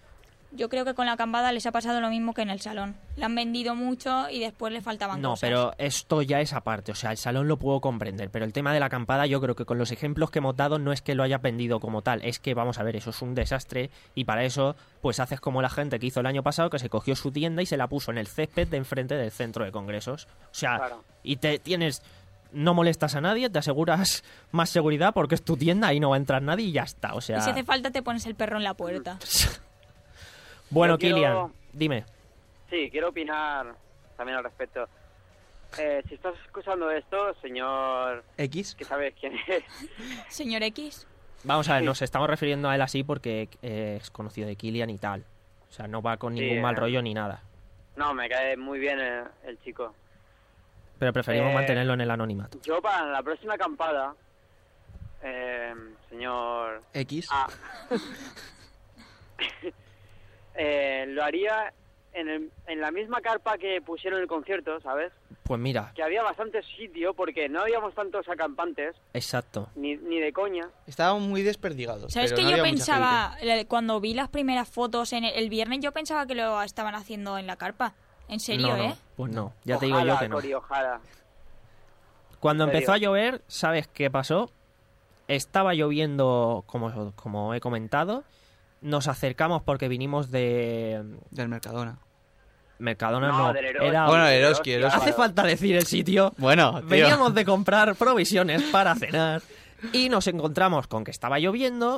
Yo creo que con la acampada les ha pasado lo mismo que en el salón. Le han vendido mucho y después le faltaban No, cosas. pero esto ya es aparte. O sea, el salón lo puedo comprender, pero el tema de la acampada yo creo que con los ejemplos que hemos dado no es que lo hayas vendido como tal, es que, vamos a ver, eso es un desastre y para eso pues haces como la gente que hizo el año pasado, que se cogió su tienda y se la puso en el césped de enfrente del centro de congresos. O sea, Claro. y te tienes... No molestas a nadie, te aseguras más seguridad porque es tu tienda, ahí no va a entrar nadie y ya está. O sea... Y si hace falta te pones el perro en la puerta. Bueno, Yo quiero- Kilian, dime. Sí, quiero opinar también al respecto. Eh, si estás escuchando esto, señor... X. Que sabes quién es. Señor X. Vamos a ver, nos estamos refiriendo a él así porque eh, es conocido de Kilian y tal. O sea, no va con Sí, ningún mal eh. rollo ni nada. No, me cae muy bien el, el chico. Pero preferimos Eh, mantenerlo en el anonimato. Yo para la próxima acampada, eh, señor... X. A, eh, lo haría en, el- en la misma carpa que pusieron el concierto, ¿sabes? Pues mira, Que había bastante sitio porque no habíamos tantos acampantes, exacto. ni, ni de coña. Estaban muy desperdigados. ¿Sabes pero que no yo había mucha pensaba, la- cuando vi las primeras fotos en el, el viernes, yo pensaba que lo estaban haciendo en la carpa? En serio, no, no, ¿eh? pues no, ya te digo Ojalá, yo que no. Cori, ojalá. Cuando ¿En serio? empezó a llover, ¿sabes qué pasó? Estaba lloviendo, como, como he comentado. Nos acercamos porque vinimos de... Del Mercadona. Mercadona No, no, del Eroski. era... Bueno, el Eroski, el Eroski. Hace falta decir el sitio. Bueno, tío. Veníamos de comprar provisiones para cenar y nos encontramos con que estaba lloviendo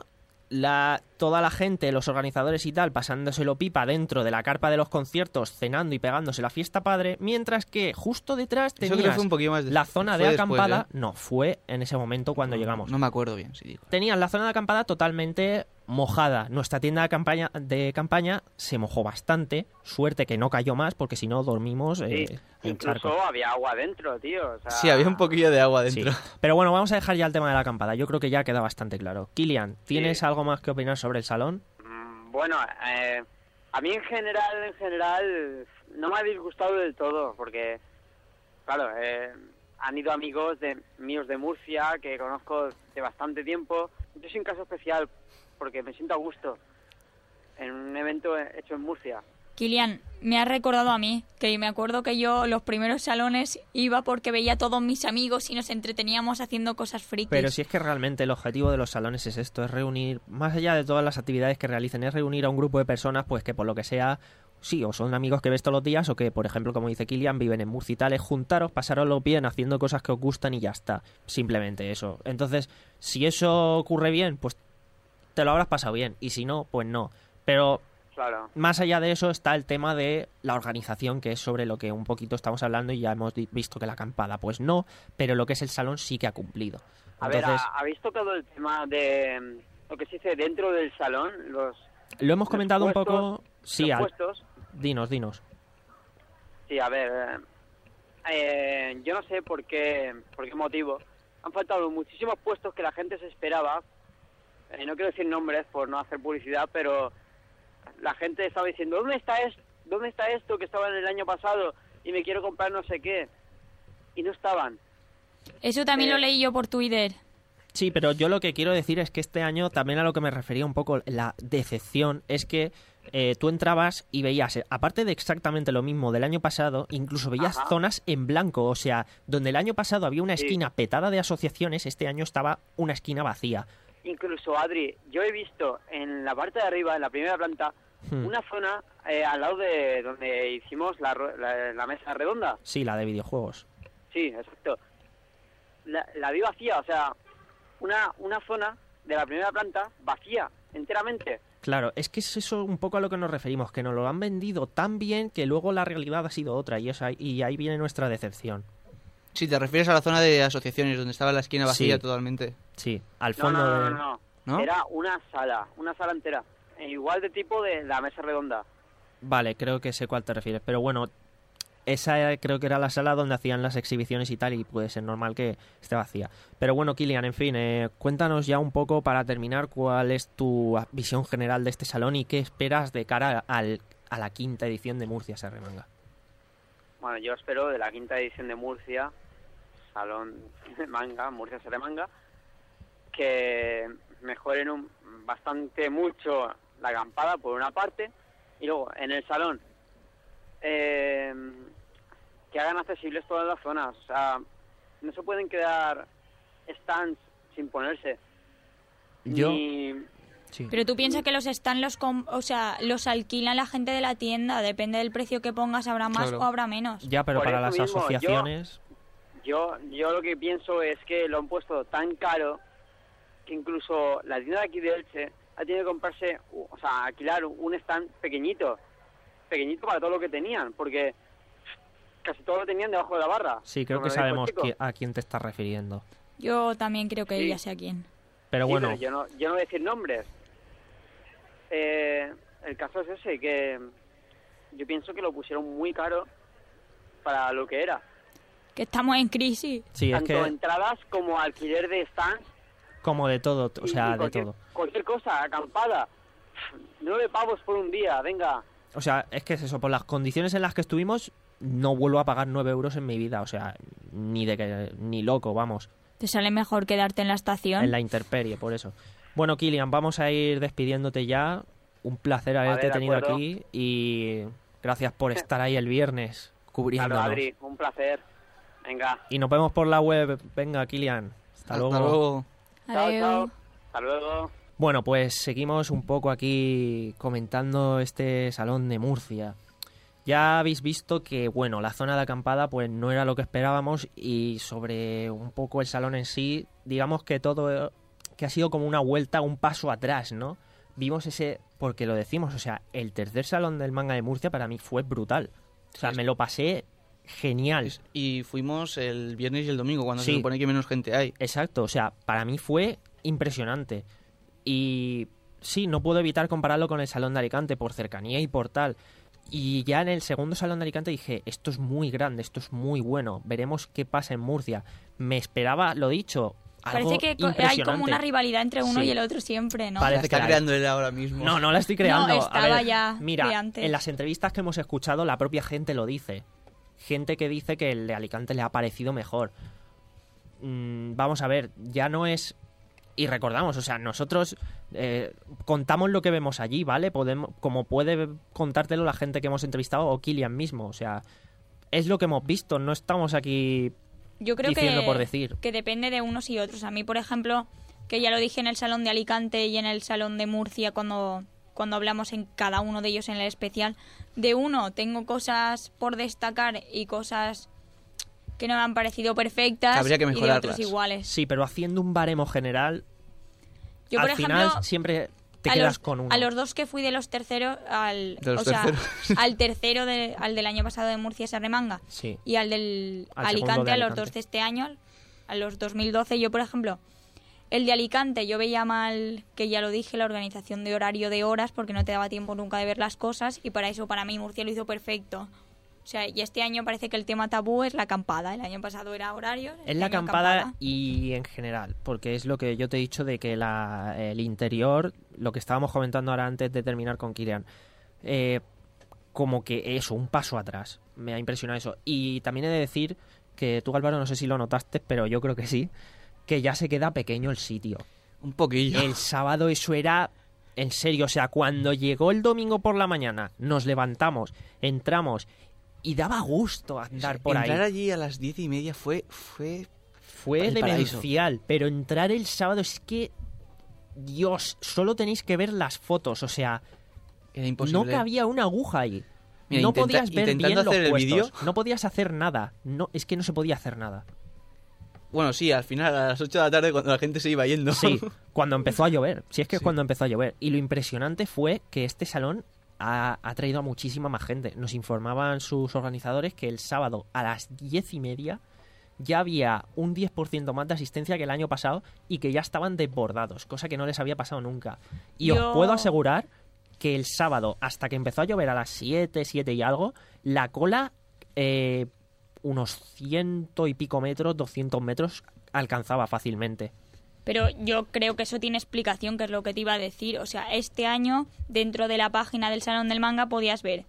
la, toda la gente, los organizadores y tal, pasándoselo pipa dentro de la carpa de los conciertos, cenando y pegándose la fiesta padre, mientras que justo detrás Eso creo que tenías fue un poquito más de- la zona de fue después, acampada. ¿eh? No, fue en ese momento cuando llegamos. No me acuerdo bien, si digo. Tenías la zona de acampada totalmente mojada. Nuestra tienda de campaña, de campaña se mojó bastante. Suerte que no cayó más, porque si no dormimos eh, Sí, en incluso charco. había agua dentro, tío. O sea, Sí, había un poquillo de agua dentro. Sí. Pero bueno, vamos a dejar ya el tema de la acampada. Yo creo que ya queda bastante claro. Kilian, ¿tienes Sí. algo más que opinar sobre el salón? mm, bueno, eh, a mí en general, en general, no me ha disgustado del todo, porque, claro, eh, han ido amigos de míos de Murcia, que conozco de bastante tiempo. Yo soy un caso especial, porque me siento a gusto en un evento hecho en Murcia. Kilian, me has recordado a mí, que me acuerdo que yo los primeros salones iba porque veía a todos mis amigos y nos entreteníamos haciendo cosas frikis. Pero si es que realmente el objetivo de los salones es esto, es reunir, más allá de todas las actividades que realicen, es reunir a un grupo de personas pues que por lo que sea, sí, o son amigos que ves todos los días o que, por ejemplo, como dice Kilian, viven en Murcia y tal, es juntaros, pasaroslo bien haciendo cosas que os gustan y ya está. Simplemente eso. Entonces, si eso ocurre bien, pues te lo habrás pasado bien. Y si no, pues no. Pero Claro. más allá de eso está el tema de la organización, que es sobre lo que un poquito estamos hablando y ya hemos di- visto que la acampada, pues no, pero lo que es el salón sí que ha cumplido. A ver, Entonces, ¿ha- ¿habéis tocado el tema de mm, lo que se dice dentro del salón? Los, lo hemos los comentado un puestos- poco... Sí, los al- puestos. dinos, dinos. Sí, a ver, eh, eh, yo no sé por qué, por qué motivo. Han faltado muchísimos puestos que la gente se esperaba. Eh, no quiero decir nombres por no hacer publicidad, pero la gente estaba diciendo, ¿dónde está esto? ¿Dónde está esto que estaba en el año pasado y me quiero comprar no sé qué? Y no estaban. Eso también Eh, lo leí yo por Twitter. Sí, pero yo lo que quiero decir es que este año también a lo que me refería un poco la decepción es que eh, tú entrabas y veías, eh, aparte de exactamente lo mismo del año pasado, incluso veías Ajá. zonas en blanco, o sea, donde el año pasado había una Sí. esquina petada de asociaciones, este año estaba una esquina vacía. Incluso, Adri, yo he visto en la parte de arriba, en la primera planta, Hmm. una zona eh, al lado de donde hicimos la, ru- la, la mesa redonda. Sí, la de videojuegos. Sí, exacto. La, la vi vacía, o sea, una, una zona de la primera planta vacía, enteramente. Claro, es que es eso un poco a lo que nos referimos, que nos lo han vendido tan bien que luego la realidad ha sido otra y, esa, y ahí viene nuestra decepción. Sí, te refieres a la zona de asociaciones donde estaba la esquina vacía Sí. totalmente. Sí, al No, fondo no, no, del- no, no. ¿No? Era una sala, una sala entera. E igual de tipo de la mesa redonda. Vale, creo que sé cuál te refieres, pero bueno, esa era- creo que era la sala donde hacían las exhibiciones y tal, y puede ser normal que esté vacía. Pero bueno, Kilian, en fin, eh, cuéntanos ya un poco para terminar cuál es tu visión general de este salón y qué esperas de cara al, a la quinta edición de Murcia Se Remanga. Bueno, yo espero de la quinta edición de Murcia, Salón de Manga, Murcia Se Remanga, que mejoren un, bastante mucho la acampada por una parte, y luego en el salón eh, que hagan accesibles todas las zonas. O sea, no se pueden quedar stands sin ponerse. Yo- Ni- Sí. Pero tú piensas que los stands los, com- o sea, los alquilan la gente de la tienda, depende del precio que pongas, habrá más Claro. o habrá menos. Ya, pero Por para eso las mismo, yo- asociaciones... Yo, yo lo que pienso es que lo han puesto tan caro que incluso la tienda de aquí de Elche ha tenido que comprarse, o sea, alquilar un stand pequeñito, pequeñito para todo lo que tenían, porque casi todo lo tenían debajo de la barra. Sí, creo Como que lo dijo el sabemos chico. qui- a quién te estás refiriendo. Yo también creo que Sí. ya sé a quién. Pero Sí, bueno, pero yo no, yo no voy a decir nombres. Eh, el caso es ese, que yo pienso que lo pusieron muy caro para lo que era. Que estamos en crisis. sí, es Tanto que entradas como alquiler de stands. como de todo, o y- sea, y de cualquier, todo. Cualquier cosa, acampada. Nueve pavos por un día, venga. O sea, es que es eso, por las condiciones en las que estuvimos, no vuelvo a pagar nueve euros en mi vida, o sea, ni de que ni loco, vamos, Te sale mejor quedarte en la estación. en la intemperie, por eso. Bueno, Kilian, vamos a ir despidiéndote ya. Un placer Vale, haberte de tenido acuerdo. aquí y gracias por estar ahí el viernes Claro, cubriéndonos. Adri, un placer. Venga. Y nos vemos por la web. Venga, Kilian. Hasta, Hasta luego. luego. Chao, Adeu. chao. Hasta luego. Bueno, pues seguimos un poco aquí comentando este salón de Murcia. Ya habéis visto que, bueno, la zona de acampada pues no era lo que esperábamos y sobre un poco el salón en sí, digamos que todo que ha sido como una vuelta, un paso atrás, ¿no? Vimos ese, porque lo decimos, o sea, el tercer salón del manga de Murcia para mí fue brutal. O sea, me lo pasé genial. Y fuimos el viernes y el domingo, cuando Sí. se supone que menos gente hay. Exacto, o sea, para mí fue impresionante. Y sí, no puedo evitar compararlo con el Salón de Alicante por cercanía y por tal. Y ya en el segundo Salón de Alicante dije, esto es muy grande, esto es muy bueno, veremos qué pasa en Murcia. Me esperaba, lo dicho, algo Parece que co- hay impresionante. como una rivalidad entre uno Sí. y el otro siempre, ¿no? Parece La que está la hay. creando él ahora mismo. No, no la estoy creando. No, A estaba ver, ya mira, de antes. en las entrevistas que hemos escuchado, la propia gente lo dice. Gente que dice que el de Alicante le ha parecido mejor. Mm, vamos a ver, ya no es... Y recordamos, o sea, nosotros eh, contamos lo que vemos allí, ¿vale? Podemos, como puede contártelo la gente que hemos entrevistado o Kilian mismo, o sea, es lo que hemos visto, no estamos aquí Yo creo diciendo que, por decir. que depende de unos y otros. A mí, por ejemplo, que ya lo dije en el Salón de Alicante y en el Salón de Murcia cuando, cuando hablamos en cada uno de ellos en el especial, de uno tengo cosas por destacar y cosas que no me han parecido perfectas Habría que y de mejorarlas. otros iguales. Sí, pero haciendo un baremo general, Yo, al por final ejemplo, siempre te a quedas los, con uno. a los dos que fui de los terceros, al, De los o sea, terceros. al tercero, de- al del año pasado de Murcia, Serremanga, Sí. y al del Al segundo Alicante, de a los Alicante. dos de este año, a los dos mil doce. Yo, por ejemplo, el de Alicante, yo veía mal, que ya lo dije, la organización de horario de horas, porque no te daba tiempo nunca de ver las cosas, y para eso, para mí, Murcia lo hizo perfecto. O sea, y este año parece que el tema tabú es la acampada. El año pasado era horario. Es este la año acampada y en general, porque es lo que yo te he dicho de que la, el interior, lo que estábamos comentando ahora antes de terminar con Kilian, eh, como que eso, un paso atrás. Me ha impresionado eso. Y también he de decir que tú, Álvaro, no sé si lo notaste, pero yo creo que sí, que ya se queda pequeño el sitio. Un poquillo. El sábado eso era... En serio, o sea, cuando llegó el domingo por la mañana, nos levantamos, entramos y daba gusto andar por Entrar ahí. allí a las diez y media fue... Fue, Fue el paraíso. demencial, pero entrar el sábado es que... Dios, solo tenéis que ver las fotos, o sea... Era imposible. No cabía una aguja ahí. Mira, no intenta- podías ver bien intentando los hacer el puestos. vídeo. No podías hacer nada. No, es que no se podía hacer nada. Bueno, sí, al final, a las ocho de la tarde, cuando la gente se iba yendo. Sí, cuando empezó a llover. Si es que es cuando empezó a llover. Y lo impresionante fue que este salón ha, ha traído a muchísima más gente. Nos informaban sus organizadores que el sábado a las diez y media ya había un diez por ciento más de asistencia que el año pasado y que ya estaban desbordados, cosa que no les había pasado nunca. Y Yo- os puedo asegurar que el sábado, hasta que empezó a llover a las siete, siete y algo, la cola, eh, unos ciento y pico metros, doscientos metros, alcanzaba fácilmente. Pero yo creo que eso tiene explicación, que es lo que te iba a decir. O sea, este año, dentro de la página del Salón del Manga, podías ver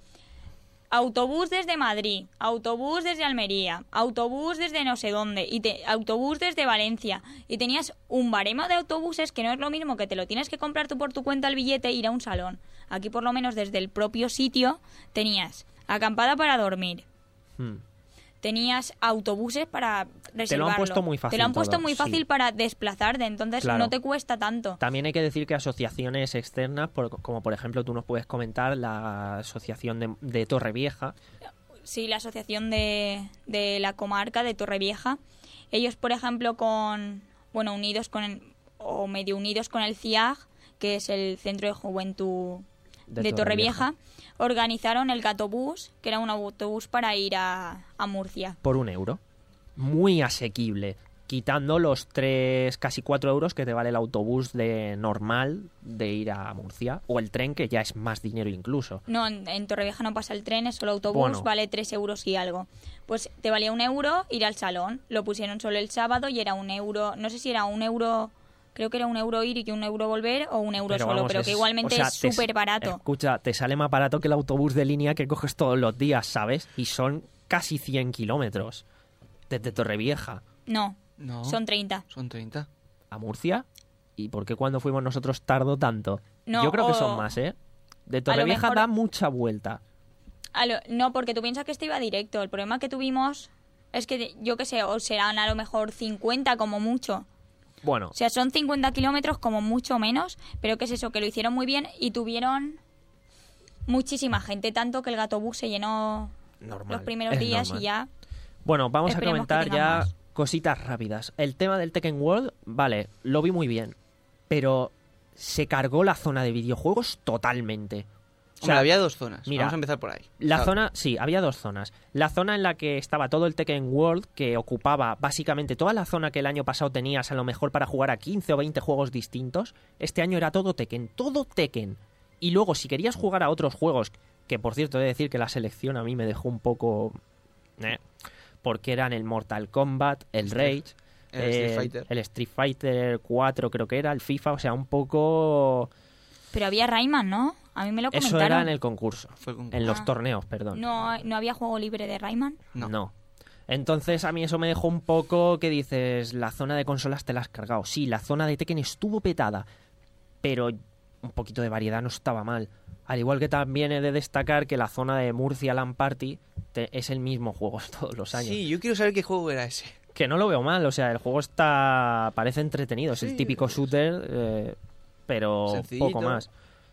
autobús desde Madrid, autobús desde Almería, autobús desde no sé dónde, y te, autobús desde Valencia. Y tenías un baremo de autobuses que no es lo mismo que te lo tienes que comprar tú por tu cuenta el billete e ir a un salón. Aquí, por lo menos, desde el propio sitio, tenías acampada para dormir. Hmm. Tenías autobuses para reservarlo. Te lo han puesto muy fácil Te lo han puesto todo, muy fácil sí. para desplazarte, entonces Claro. no te cuesta tanto. También hay que decir que asociaciones externas, por- como por ejemplo tú nos puedes comentar la asociación de, de Torrevieja, Sí, la asociación de, de la comarca de Torrevieja. Ellos, por ejemplo, con bueno, unidos con el- o medio unidos con el C I A G, que es el Centro de Juventud De de, Torrevieja. Torrevieja, organizaron el Gatobús, que era un autobús para ir a, a Murcia. por un euro. Muy asequible, quitando los tres, casi cuatro euros que te vale el autobús de normal de ir a Murcia, o el tren, que ya es más dinero incluso. No, en, en Torrevieja no pasa el tren, es solo autobús, Bueno. vale tres euros y algo. Pues te valía un euro ir al salón. Lo pusieron solo el sábado y era un euro, no sé si era un euro, creo que era un euro ir y que un euro volver, o un euro solo, vamos, pero que igualmente o sea, es te- súper barato. Escucha, te sale más barato que el autobús de línea que coges todos los días, ¿sabes? Y son casi cien kilómetros desde Torrevieja No, No. son treinta. Son treinta. a Murcia. ¿Y por qué cuando fuimos nosotros tardó tanto? No, Yo creo que o- son más, ¿eh? De Torrevieja mejor- da mucha vuelta. A lo- no, porque tú piensas que este iba directo. El problema que tuvimos es que, yo qué sé, o serán a lo mejor cincuenta como mucho. Bueno, O sea, son cincuenta kilómetros como mucho menos, pero ¿qué es eso? Que lo hicieron muy bien y tuvieron muchísima gente, tanto que el Gatobús se llenó normal. los primeros es días normal. y ya... Bueno, vamos Esperemos a comentar que tengan ya más. cositas rápidas. El tema del Tekken World, vale, lo vi muy bien. pero se cargó la zona de videojuegos totalmente. O sea, Hombre, había dos zonas. Mira, Vamos a empezar por ahí. La Claro. zona, sí, había dos zonas. La zona en la que estaba todo el Tekken World, que ocupaba básicamente toda la zona que el año pasado tenías a lo mejor para jugar a quince o veinte juegos distintos. Este año era todo Tekken, todo Tekken. Y luego, si querías jugar a otros juegos, que por cierto he de decir que la selección a mí me dejó un poco... Eh, porque eran el Mortal Kombat, el Rage, el eh, Street Fighter. el Street Fighter cuatro creo que era, el FIFA, o sea, un poco... Pero había Rayman, ¿no? A mí me lo comentaron. Eso era en el concurso, Fue el concurso. en los Ah. torneos, perdón. No, no había juego libre de Rayman. No. No. Entonces a mí eso me dejó un poco que dices, la zona de consolas te la has cargado. Sí, la zona de Tekken estuvo petada, pero un poquito de variedad no estaba mal. Al igual que también he de destacar que la zona de Murcia LAN Party te- es el mismo juego todos los años. Sí, yo quiero saber qué juego era ese. Que no lo veo mal, o sea, el juego está parece entretenido, es Sí, el típico shooter, eh, pero Sencillito. poco más.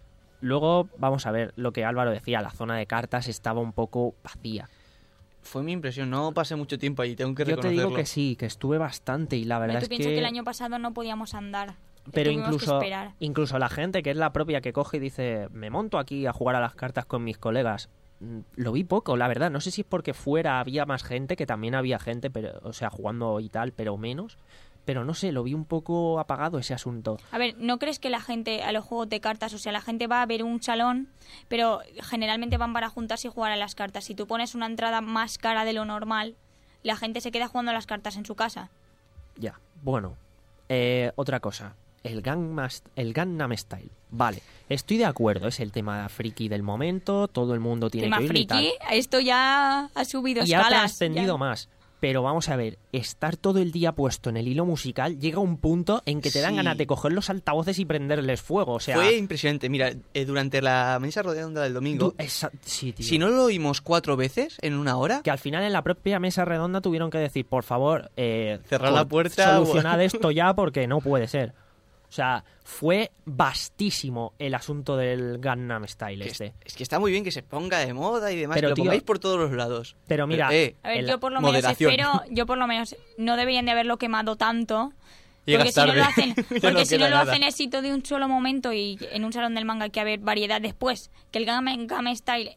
Luego, vamos a ver, lo que Álvaro decía, la zona de cartas estaba un poco vacía. Fue mi impresión, no pasé mucho tiempo allí, tengo que Yo te reconocerlo. digo que sí, que estuve bastante y la verdad Tú es piensas que... que el año pasado no podíamos andar. Pero Tuvimos incluso, que esperar. incluso la gente que es la propia que coge y dice, me monto aquí a jugar a las cartas con mis colegas. Mm, Lo vi poco, la verdad. No sé si es porque fuera había más gente, que también había gente, pero, o sea, jugando y tal, pero menos. Pero no sé, lo vi un poco apagado ese asunto. A ver, ¿no crees que la gente a los juegos de cartas, o sea, la gente va a ver un salón, pero generalmente van para juntarse y jugar a las cartas? Si tú pones una entrada más cara de lo normal, la gente se queda jugando a las cartas en su casa. Ya, bueno. Eh, otra cosa. El Gangnam, el Gangnam Style. Vale, estoy de acuerdo. Es el tema friki del momento. Todo el mundo tiene Tema que ir y tal. friki, esto ya ha subido Y ha escalas. trascendido ya. más. Pero vamos a ver, estar todo el día puesto en el hilo musical llega a un punto en que te dan Sí. ganas de coger los altavoces y prenderles fuego. O sea, Fue impresionante. Mira, eh, durante la mesa redonda del domingo, tú- esa- sí, tío. si no lo oímos cuatro veces en una hora, Que al final en la propia mesa redonda tuvieron que decir, por favor, eh, Cerrad cor- la puerta, solucionad o- esto ya porque no puede ser. O sea, fue vastísimo el asunto del Gangnam Style que este. es, es que está muy bien que se ponga de moda y demás, Pero, que lo tío, pongáis por todos los lados. Pero mira, eh, A ver, el- yo por lo menos moderación. espero, yo por lo menos no deberían de haberlo quemado tanto. Llegas Porque si no tarde. lo hacen, Ya porque no si no queda lo nada. hacen éxito de un solo momento y en un salón del manga hay que haber variedad después, que el Gangnam Style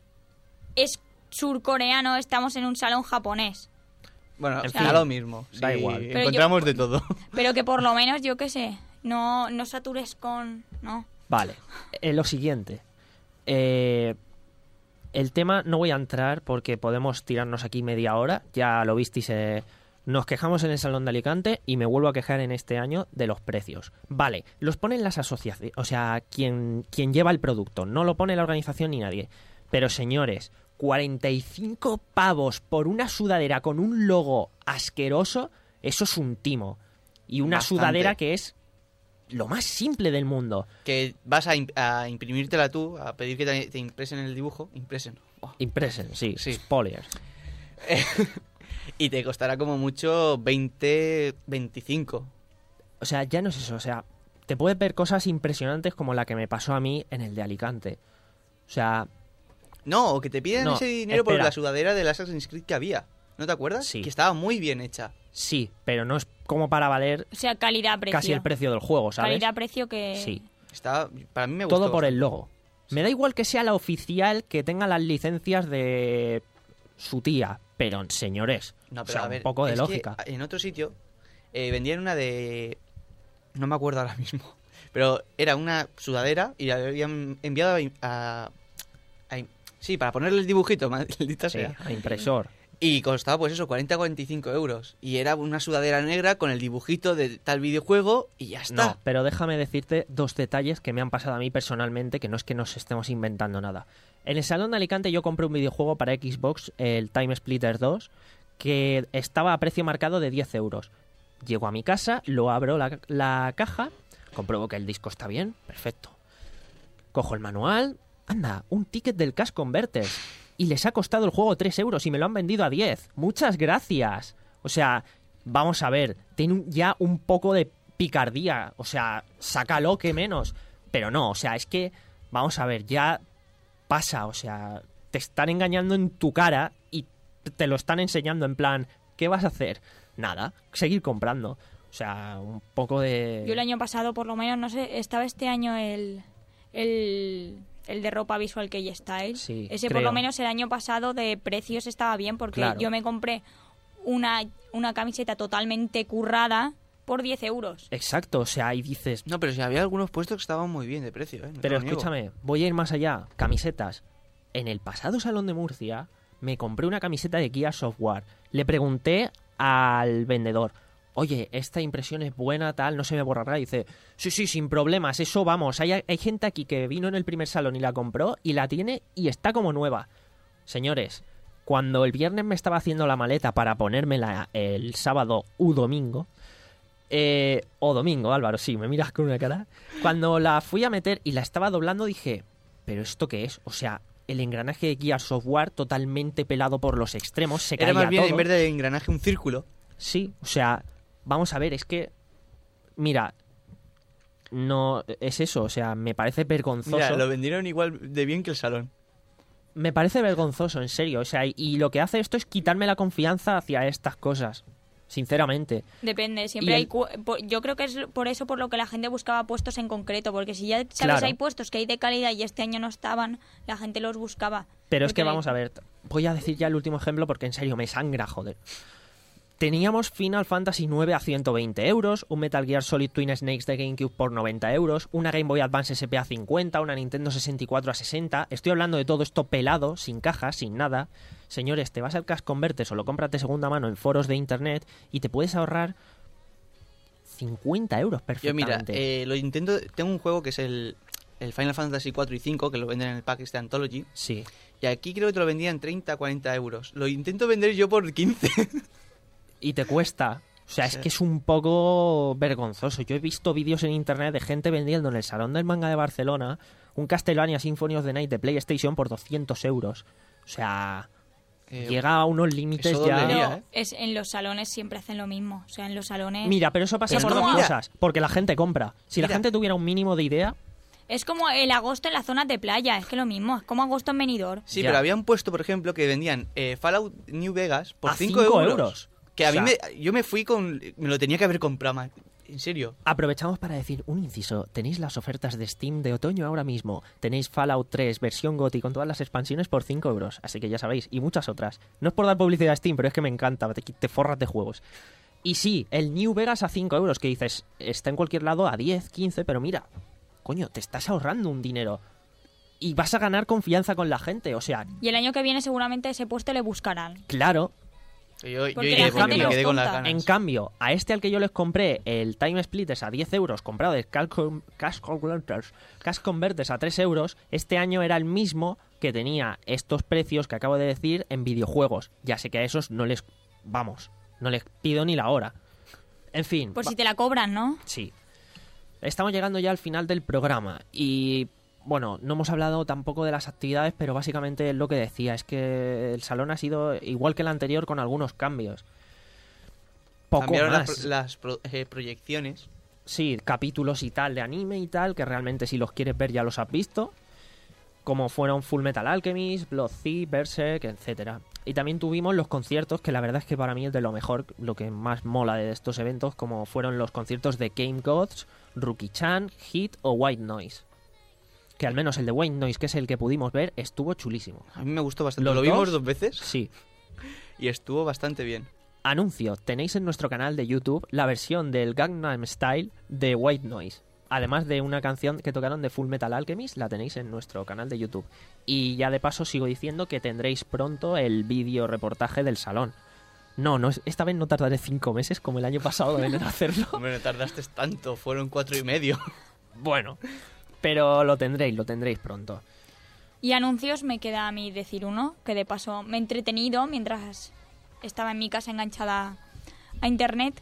es surcoreano, estamos en un salón japonés. Bueno, En da fin, lo mismo. da sí, igual. Pero encontramos yo- de todo. Pero que por lo menos, yo qué sé, no, no satures con... No. Vale, eh, lo siguiente. Eh, el tema no voy a entrar porque podemos tirarnos aquí media hora. Ya lo visteis, eh, nos quejamos en el Salón de Alicante y me vuelvo a quejar en este año de los precios. Vale, los ponen las asociaciones, o sea, quien, quien lleva el producto. No lo pone la organización ni nadie. Pero señores, cuarenta y cinco pavos por una sudadera con un logo asqueroso, eso es un timo. Y una Bastante. sudadera que es lo más simple del mundo. Que vas a, imp- a imprimírtela tú, a pedir que te, te impresen el dibujo. Impresen. Oh. Impresen, sí, Sí. spoilers. Y te costará como mucho veinte, veinticinco. O sea, ya no es eso, o sea, te puedes ver cosas impresionantes como la que me pasó a mí en el de Alicante. O sea, No, o que te piden No, ese dinero por espera. la sudadera del Assassin's Creed que había. ¿No te acuerdas? Sí. Que estaba muy bien hecha. sí, pero no es como para valer O sea, calidad-precio. casi el precio del juego, ¿sabes? Calidad-precio que... Sí, Estaba, para mí me gustó. todo por el bastante. logo. Me da igual que sea la oficial que tenga las licencias de su tía, pero señores, No, o pero sea, a ver, un poco de es que lógica. en otro sitio eh, vendían una de... No me acuerdo ahora mismo. Pero era una sudadera y la habían enviado a... a- a- sí, para ponerle el dibujito, maldita Sí, sea. a impresor. Y costaba pues eso, cuarenta a cuarenta y cinco euros. Y era una sudadera negra con el dibujito de tal videojuego y ya está. No, pero déjame decirte dos detalles que me han pasado a mí personalmente, que no es que nos estemos inventando nada. En el Salón de Alicante yo compré un videojuego para Xbox, el Time Splitter dos, que estaba a precio marcado de diez euros. Llego a mi casa, lo abro la, la caja, compruebo que el disco está bien, perfecto. Cojo el manual, anda, un ticket del Cash Converters. Y les ha costado el juego tres euros y me lo han vendido a diez. Muchas gracias. O sea, vamos a ver, tiene un- ya un poco de picardía. O sea, sácalo, que menos. Pero no, o sea, es que, vamos a ver, ya pasa. O sea, te están engañando en tu cara y te lo están enseñando en plan, ¿qué vas a hacer? Nada, seguir comprando. O sea, un poco de... Yo el año pasado, por lo menos, no sé, estaba este año el... el... el de ropa visual K-Style. Sí, Ese creo. por lo menos el año pasado de precios estaba bien porque Claro. yo me compré una, una camiseta totalmente currada por diez euros. Exacto, o sea, ahí dices... No, pero si había algunos puestos que estaban muy bien de precio, ¿eh? No Pero lo niego. escúchame, voy a ir más allá. Camisetas. En el pasado Salón de Murcia me compré una camiseta de Gears Software. Le pregunté al vendedor, oye, esta impresión es buena, tal, no se me borrará. Y dice, sí, sí, sin problemas, eso vamos. Hay, hay gente aquí que vino en el primer salón y la compró y la tiene y está como nueva. Señores, cuando el viernes me estaba haciendo la maleta para ponérmela el sábado u domingo... Eh, o domingo, Álvaro, sí, me miras con una cara. Cuando la fui a meter y la estaba doblando dije, ¿pero esto qué es? O sea, el engranaje de Gears Software totalmente pelado por los extremos, se Era caía más bien, todo. en vez de engranaje, un círculo. Sí, o sea, vamos a ver, es que, mira, no es eso, o sea, me parece vergonzoso. Mira, lo vendieron igual de bien que el salón. Me parece vergonzoso, en serio, o sea, y, y lo que hace esto es quitarme la confianza hacia estas cosas. Sinceramente. Depende, siempre Y hay... el- cu- po- Yo creo que es por eso por lo que la gente buscaba puestos en concreto, porque si ya sabes Claro. hay puestos que hay de calidad y este año no estaban, la gente los buscaba. Pero es que Porque- vamos a ver, voy a decir ya el último ejemplo porque en serio me sangra, joder. Teníamos Final Fantasy nueve a ciento veinte euros, un Metal Gear Solid Twin Snakes de GameCube por noventa euros, una Game Boy Advance S P a cincuenta, una Nintendo sesenta y cuatro a sesenta. Estoy hablando de todo esto pelado, sin cajas, sin nada. Señores, te vas al Cash Converters o lo compras de segunda mano en foros de internet y te puedes ahorrar cincuenta euros Yo perfectamente. mira, eh, lo intento, tengo un juego que es el, el Final Fantasy cuatro y cinco, que lo venden en el pack este Anthology. Sí. Y aquí creo que te lo vendían treinta a cuarenta euros. Lo intento vender yo por quince. Y te cuesta. O sea, Sí. es que es un poco vergonzoso. Yo he visto vídeos en internet de gente vendiendo en el Salón del Manga de Barcelona un Castlevania Symphony of the Night de PlayStation por doscientos euros. O sea, Eh, llega a unos límites eso ya... dolería, Pero ¿eh? es, en los salones siempre hacen lo mismo. O sea, en los salones... Mira, pero eso pasa Es por como- dos Mira. cosas. Porque la gente compra. Si la Mira. gente tuviera un mínimo de idea... Es como el agosto en las zonas de playa, es que lo mismo, es como agosto en Benidorm. Sí, Ya. pero habían puesto, por ejemplo, que vendían eh, Fallout New Vegas por A cinco cinco euros. euros. Que a O sea- mí me, yo me fui con... Me lo tenía que haber comprado, man. En serio. Aprovechamos para decir un inciso. Tenéis las ofertas de Steam de otoño ahora mismo. Tenéis Fallout tres, versión GOTY, con todas las expansiones por cinco euros. Así que ya sabéis. Y muchas otras. No es por dar publicidad a Steam, pero es que me encanta. Te, te forras de juegos. Y sí, el New Vegas a cinco euros, que dices, está en cualquier lado a diez, quince, pero mira, coño, te estás ahorrando un dinero. Y vas a ganar confianza con la gente. O sea, Y el año que viene seguramente ese puesto le buscarán. claro. Yo, yo Porque iré la porque gente me no quedé es con las tonta. ganas. En cambio, a este al que yo les compré el Time Splitters a diez euros, comprado de Cash Con- Cash Converters, Cash Converters a tres euros, este año era el mismo que tenía estos precios que acabo de decir en videojuegos. Ya sé que a esos no les... Vamos, no les pido ni la hora. En fin. Por va- si te la cobran, ¿no? Sí. Estamos llegando ya al final del programa y... Bueno, no hemos hablado tampoco de las actividades, pero básicamente es lo que decía, es que el salón ha sido igual que el anterior con algunos cambios. Poco Cambiaron más. las, las pro- eh, proyecciones. Sí, capítulos y tal de anime y tal, que realmente si los quieres ver ya los has visto. Como fueron Full Metal Alchemist, Blood Thief, Berserk, etcétera. Y también tuvimos los conciertos, que la verdad es que para mí es de lo mejor, lo que más mola de estos eventos, como fueron los conciertos de Game Gods, Rookie-chan, Hit o White Noise. Que al menos el de White Noise, que es el que pudimos ver, estuvo chulísimo. A mí me gustó bastante. ¿Los Lo vimos dos? dos veces Sí. y estuvo bastante bien. Anuncio, tenéis en nuestro canal de YouTube la versión del Gangnam Style de White Noise. Además de una canción que tocaron de Full Metal Alchemist, la tenéis en nuestro canal de YouTube. Y ya de paso sigo diciendo que tendréis pronto el vídeo reportaje del salón. No, no, esta vez no tardaré cinco meses como el año pasado en hacerlo. Hombre, no tardaste tanto, fueron cuatro y medio. Bueno, pero lo tendréis, lo tendréis pronto. Y anuncios me queda a mí decir uno, que de paso me he entretenido mientras estaba en mi casa enganchada a internet.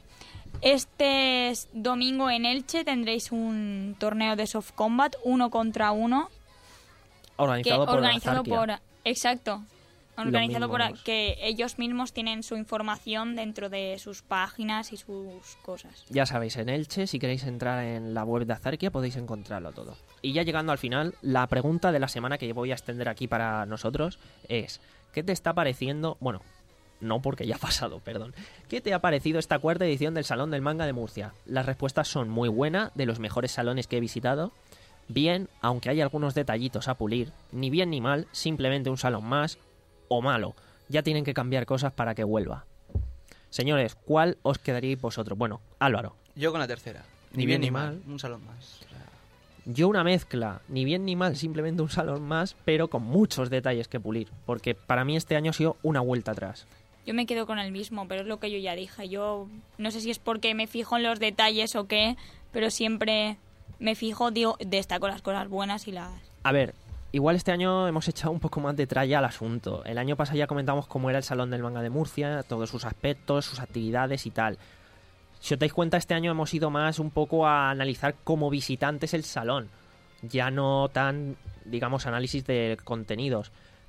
Este s- domingo en Elche tendréis un torneo de soft combat, uno contra uno, que Organizado por organizado Azarquia. por... Exacto. Organizado por... mismos. que ellos mismos tienen su información dentro de sus páginas y sus cosas. Ya sabéis, en Elche, si queréis entrar en la web de Azarquia, podéis encontrarlo todo. Y ya llegando al final, la pregunta de la semana que voy a extender aquí para nosotros es, ¿qué te está pareciendo? Bueno, no, porque ya ha pasado, perdón. ¿Qué te ha parecido esta cuarta edición del Salón del Manga de Murcia? Las respuestas son muy buenas, de los mejores salones que he visitado. Bien, aunque hay algunos detallitos a pulir. Ni bien ni mal, simplemente un salón más. O malo. Ya tienen que cambiar cosas para que vuelva. Señores, ¿cuál os quedaríais vosotros? Bueno, Álvaro. Yo con la tercera. Ni, ni bien, bien ni mal. mal. Un salón más. O sea... Yo una mezcla, ni bien ni mal, simplemente un salón más, pero con muchos detalles que pulir. Porque para mí este año ha sido una vuelta atrás. Yo me quedo con el mismo, pero es lo que yo ya dije. Yo no sé si es porque me fijo en los detalles o qué, pero siempre me fijo, digo, destaco las cosas buenas y las... A ver, igual este año hemos echado un poco más de tralla al asunto. El año pasado ya comentamos cómo era el Salón del Manga de Murcia, todos sus aspectos, sus actividades y tal. Si os dais cuenta, este año hemos ido más un poco a analizar como visitantes el salón. Ya no tan, digamos, análisis de contenidos.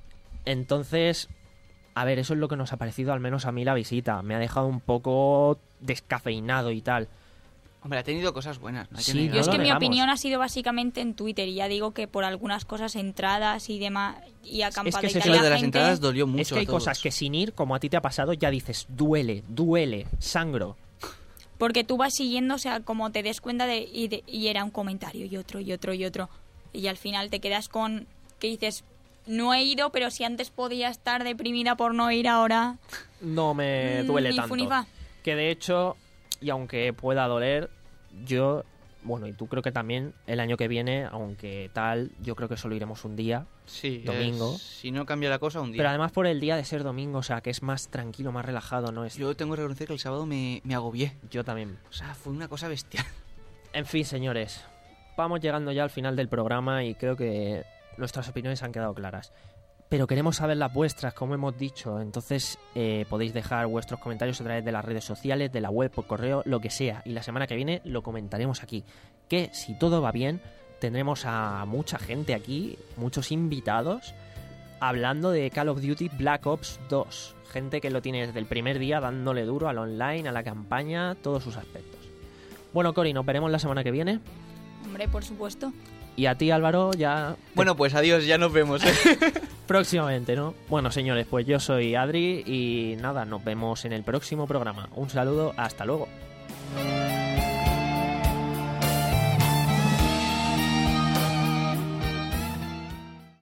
Entonces, a ver, eso es lo que nos ha parecido, al menos a mí, la visita. Me ha dejado un poco descafeinado y tal. Hombre, ha tenido cosas buenas. No hay Sí, que no Yo es lo que mi negamos. opinión ha sido básicamente en Twitter y ya digo que por algunas cosas, entradas y demás, y acampada que y se- tal, Lo la de las gente- entradas dolió mucho Es que hay a todos. cosas que sin ir, como a ti te ha pasado, ya dices, duele, duele, sangro. Porque tú vas siguiendo, o sea, como te des cuenta de y, de... y era un comentario y otro y otro y otro. Y al final te quedas con que dices, no he ido, pero si antes podía estar deprimida por no ir, ahora... No me Mm, duele ni tanto. fu ni fa. Que de hecho, y aunque pueda doler, yo, bueno, y tú creo que también, el año que viene, aunque tal, yo creo que solo iremos un día, Sí, domingo. es- si no cambia la cosa, un día. Pero además por el día de ser domingo, o sea, que es más tranquilo, más relajado, ¿no? Es... Yo tengo que reconocer que el sábado me, me agobié. Yo también. O sea, fue una cosa bestial. En fin, señores, vamos llegando ya al final del programa y creo que nuestras opiniones han quedado claras. Pero queremos saber las vuestras, como hemos dicho. Entonces eh, podéis dejar vuestros comentarios a través de las redes sociales, de la web, por correo, lo que sea. Y la semana que viene lo comentaremos aquí. Que si todo va bien, tendremos a mucha gente aquí, muchos invitados, hablando de Call of Duty Black Ops dos. Gente que lo tiene desde el primer día dándole duro al online, a la campaña, todos sus aspectos. Bueno, Cori, nos veremos la semana que viene. Hombre, por supuesto. Y a ti, Álvaro, ya... Bueno, pues adiós, ya nos vemos. ¿eh? próximamente, ¿no? Bueno, señores, pues yo soy Adri y nada, nos vemos en el próximo programa. Un saludo, hasta luego.